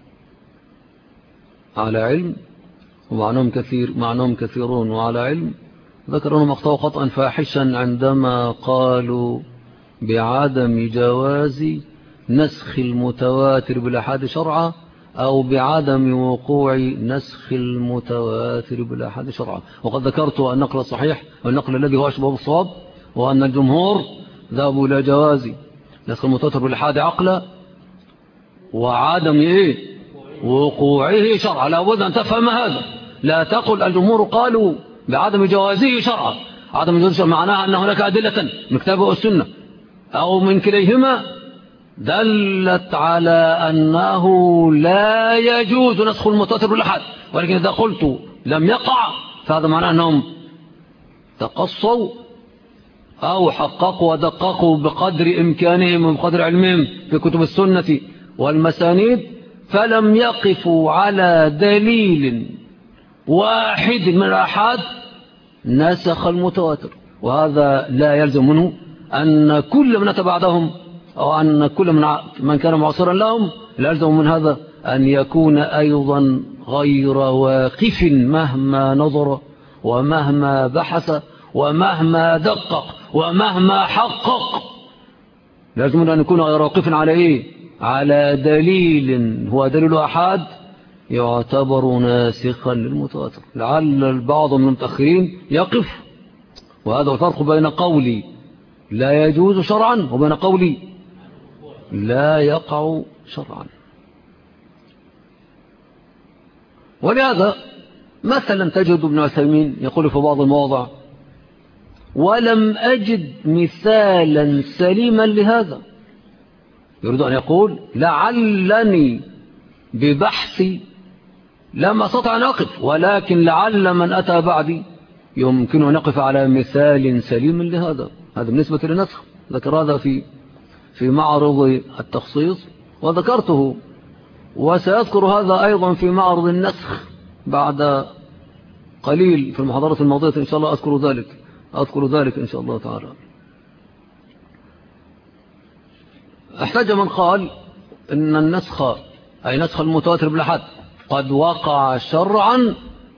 على علم، ومعنهم كثيرون وعلى علم. ذكر أنهم أخطأوا خطأ فاحشا عندما قالوا بعدم جواز نسخ المتواتر بالآحاد شرعا أو بعدم وقوع نسخ المتواتر بالآحاد شرعا. وقد ذكرت النقل الصحيح والنقل الذي هو أشبه بالصواب، وأن الجمهور ذهبوا إلى جواز نسخ المتواتر بالآحاد عقلا وعدم وقوعه شرعا. لا بد أن تفهم هذا، لا تقل الجمهور قالوا بعدم جوازه شرعا. عدم جوازه معناها أن هناك أدلة من الكتاب والسنة أو من كليهما دلت على أنه لا يجوز نسخ المتواتر بالأحد. ولكن إذا قلت لم يقع فهذا معناه أنهم تقصوا أو حققوا ودققوا بقدر إمكانهم وبقدر علمهم في كتب السنة والمسانيد، فلم يقفوا على دليل واحد من الآحاد نسخ المتواتر. وهذا لا يلزم منه أن كل من أتى بعدهم أو أن كل من كان معاصرا لهم لا يلزم من هذا أن يكون أيضا غير واقف مهما نظر ومهما بحث ومهما دقق ومهما حقق. لازم أن يكون غير واقف على إيه؟ على دليل هو دليل أحد يعتبر ناسخا للمتواتر. لعل البعض من المتأخرين يقف، وهذا الفرق بين قولي لا يجوز شرعا وبين قولي لا يقع شرعا. ولهذا مثلا تجد ابن عثيمين يقول في بعض المواضع: ولم أجد مثالا سليما لهذا. يريد أن يقول لعلني ببحثي لم أستطع أن أقف، ولكن لعل من أتى بعدي يمكن أن يقف على مثال سليم لهذا. هذا بالنسبة للنسخ. ذكر هذا في معرض التخصيص وذكرته، وسيذكر هذا أيضا في معرض النسخ بعد قليل في المحاضرة الماضية إن شاء الله. أذكر ذلك إن شاء الله تعالى. احتج من قال إن النسخ أي نسخ المتواتر بالأحد قد وقع شرعا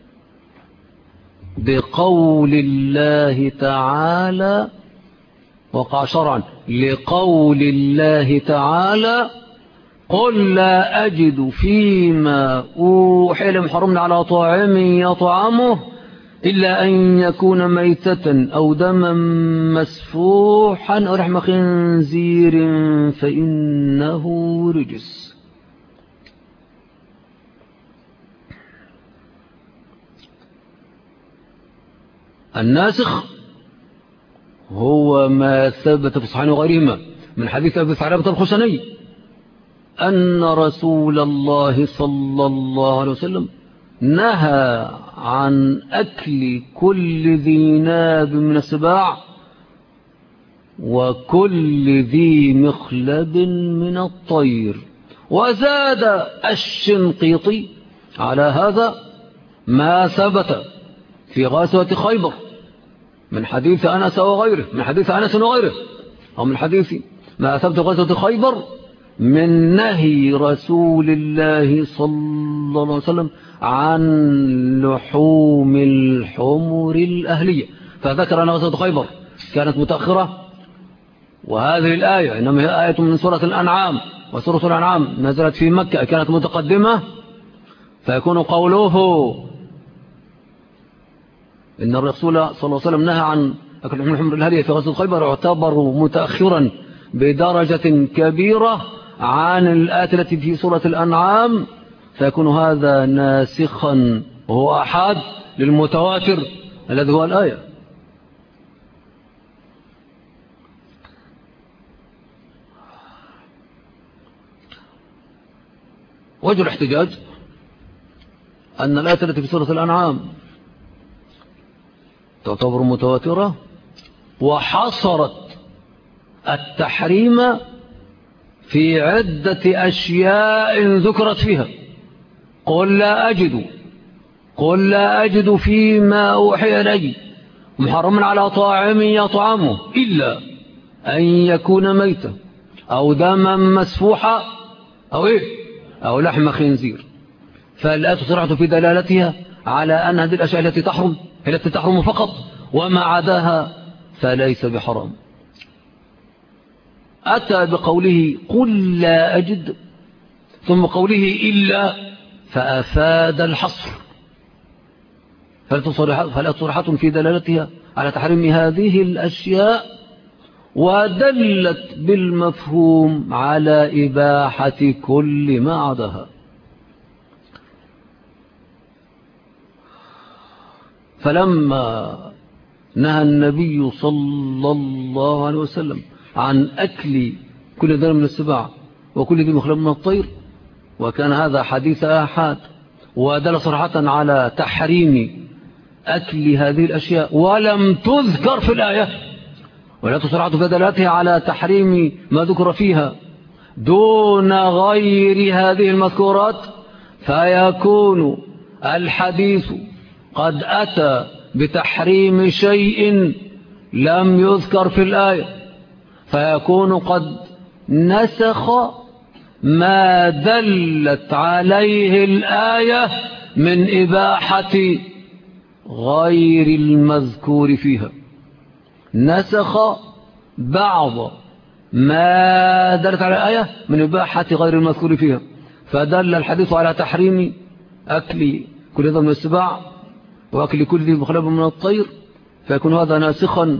بقول الله تعالى، وقع شرعا لقول الله تعالى: قل لا أجد فيما أوحي إلي محرم على طاعم يطعمه إلا أن يكون ميتة أو دما مسفوحا أو لحم خنزير فإنه رجس. الناسخ هو ما ثبت في الصحيحين وغيرهما من حديث أبي ثعلبة الخشني أن رسول الله صلى الله عليه وسلم نهى عن أكل كل ذي ناب من السباع وكل ذي مخلب من الطير. وزاد الشنقيطي على هذا ما ثبت في غزوة خيبر من حديث أنس وغيره، من حديث أنس وغيره، أو من حديث ما ثبت غزوة خيبر من نهي رسول الله صلى الله عليه وسلم عن لحوم الحمر الأهلية. فذكر أن غزوة خيبر كانت متأخرة، وهذه الآية إنما هي آية من سورة الأنعام، وسورة الأنعام نزلت في مكة كانت متقدمة، فيكون قوله إن الرسول صلى الله عليه وسلم نهى عن أكل لحوم الحمر الأهلية في غزوة خيبر يعتبر متأخرا بدرجة كبيرة عن الآية التي في سورة الأنعام، فيكون هذا ناسخا وهو أحد للمتواتر الذي هو الآية. وجه الاحتجاج أن الآية التي في سورة الأنعام تعتبر متواترة وحصرت التحريم في عدة أشياء ذكرت فيها. قل لا أجد فيما أوحي إلي محرم على طاعم يطعمه إلا أن يكون ميتا أو دما مسفوحا أو لحم خنزير. فالآية صرحت في دلالتها على أن هذه الأشياء التي تحرم هي التي تحرم فقط، وما عداها فليس بحرام. أتى بقوله قل لا أجد ثم قوله إلا، فأفاد الحصر، فلا صرحة في دلالتها على تحريم هذه الأشياء، ودلت بالمفهوم على إباحة كل ما عداها. فلما نهى النبي صلى الله عليه وسلم عن أكل كل ذر من السباع وكل ذي مخلب من الطير، وكان هذا حديث آحاد، ودل صراحة على تحريم أكل هذه الأشياء، ولم تذكر في الآية، ولا تصرحت في دلالتها على تحريم ما ذكر فيها دون غير هذه المذكورات، فيكون الحديث قد أتى بتحريم شيء لم يذكر في الآية، فيكون قد نسخ ما دلت عليه الآية من إباحة غير المذكور فيها، نسخ بعض ما دلت على الآية من إباحة غير المذكور فيها، فدل الحديث على تحريم أكل كل ذي من السباع وأكل كل ذي مخلب من الطير، فيكون هذا ناسخا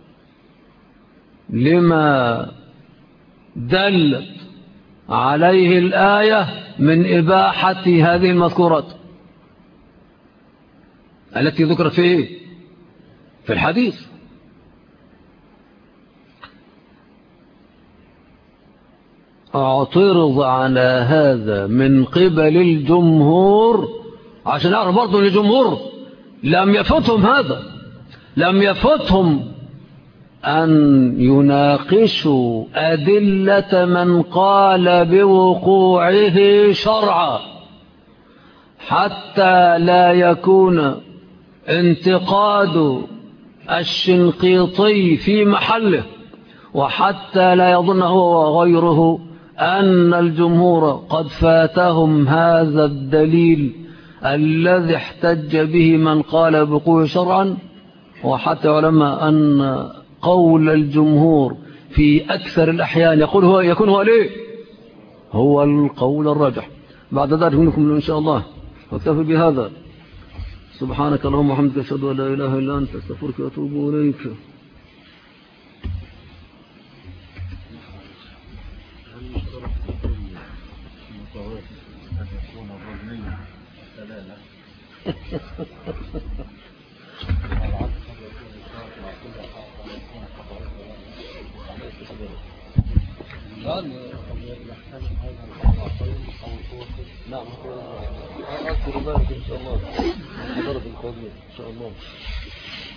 لما دلت عليه الآية من إباحة هذه المذكورات التي ذكرت في الحديث. اعترض على هذا من قبل الجمهور، عشان نعرف برضو الجمهور لم يفتهم هذا، لم يفتهم أن يناقشوا أدلة من قال بوقوعه شرعا، حتى لا يكون انتقاد الشنقيطي في محله، وحتى لا يظن هو وغيره أن الجمهور قد فاتهم هذا الدليل الذي احتج به من قال بوقوعه شرعا، وحتى علماء أن قول الجمهور في أكثر الأحيان يكون هو ليه هو القول الراجح. بعد ذلك منكم إن شاء الله، واكتفي بهذا. سبحانك اللهم وبحمدك، أشهد أن لا إله إلا أنت، أستغفرك وأتوب إليك. نعم أذكر ذلك إن شاء الله، حضرت القضية إن شاء الله.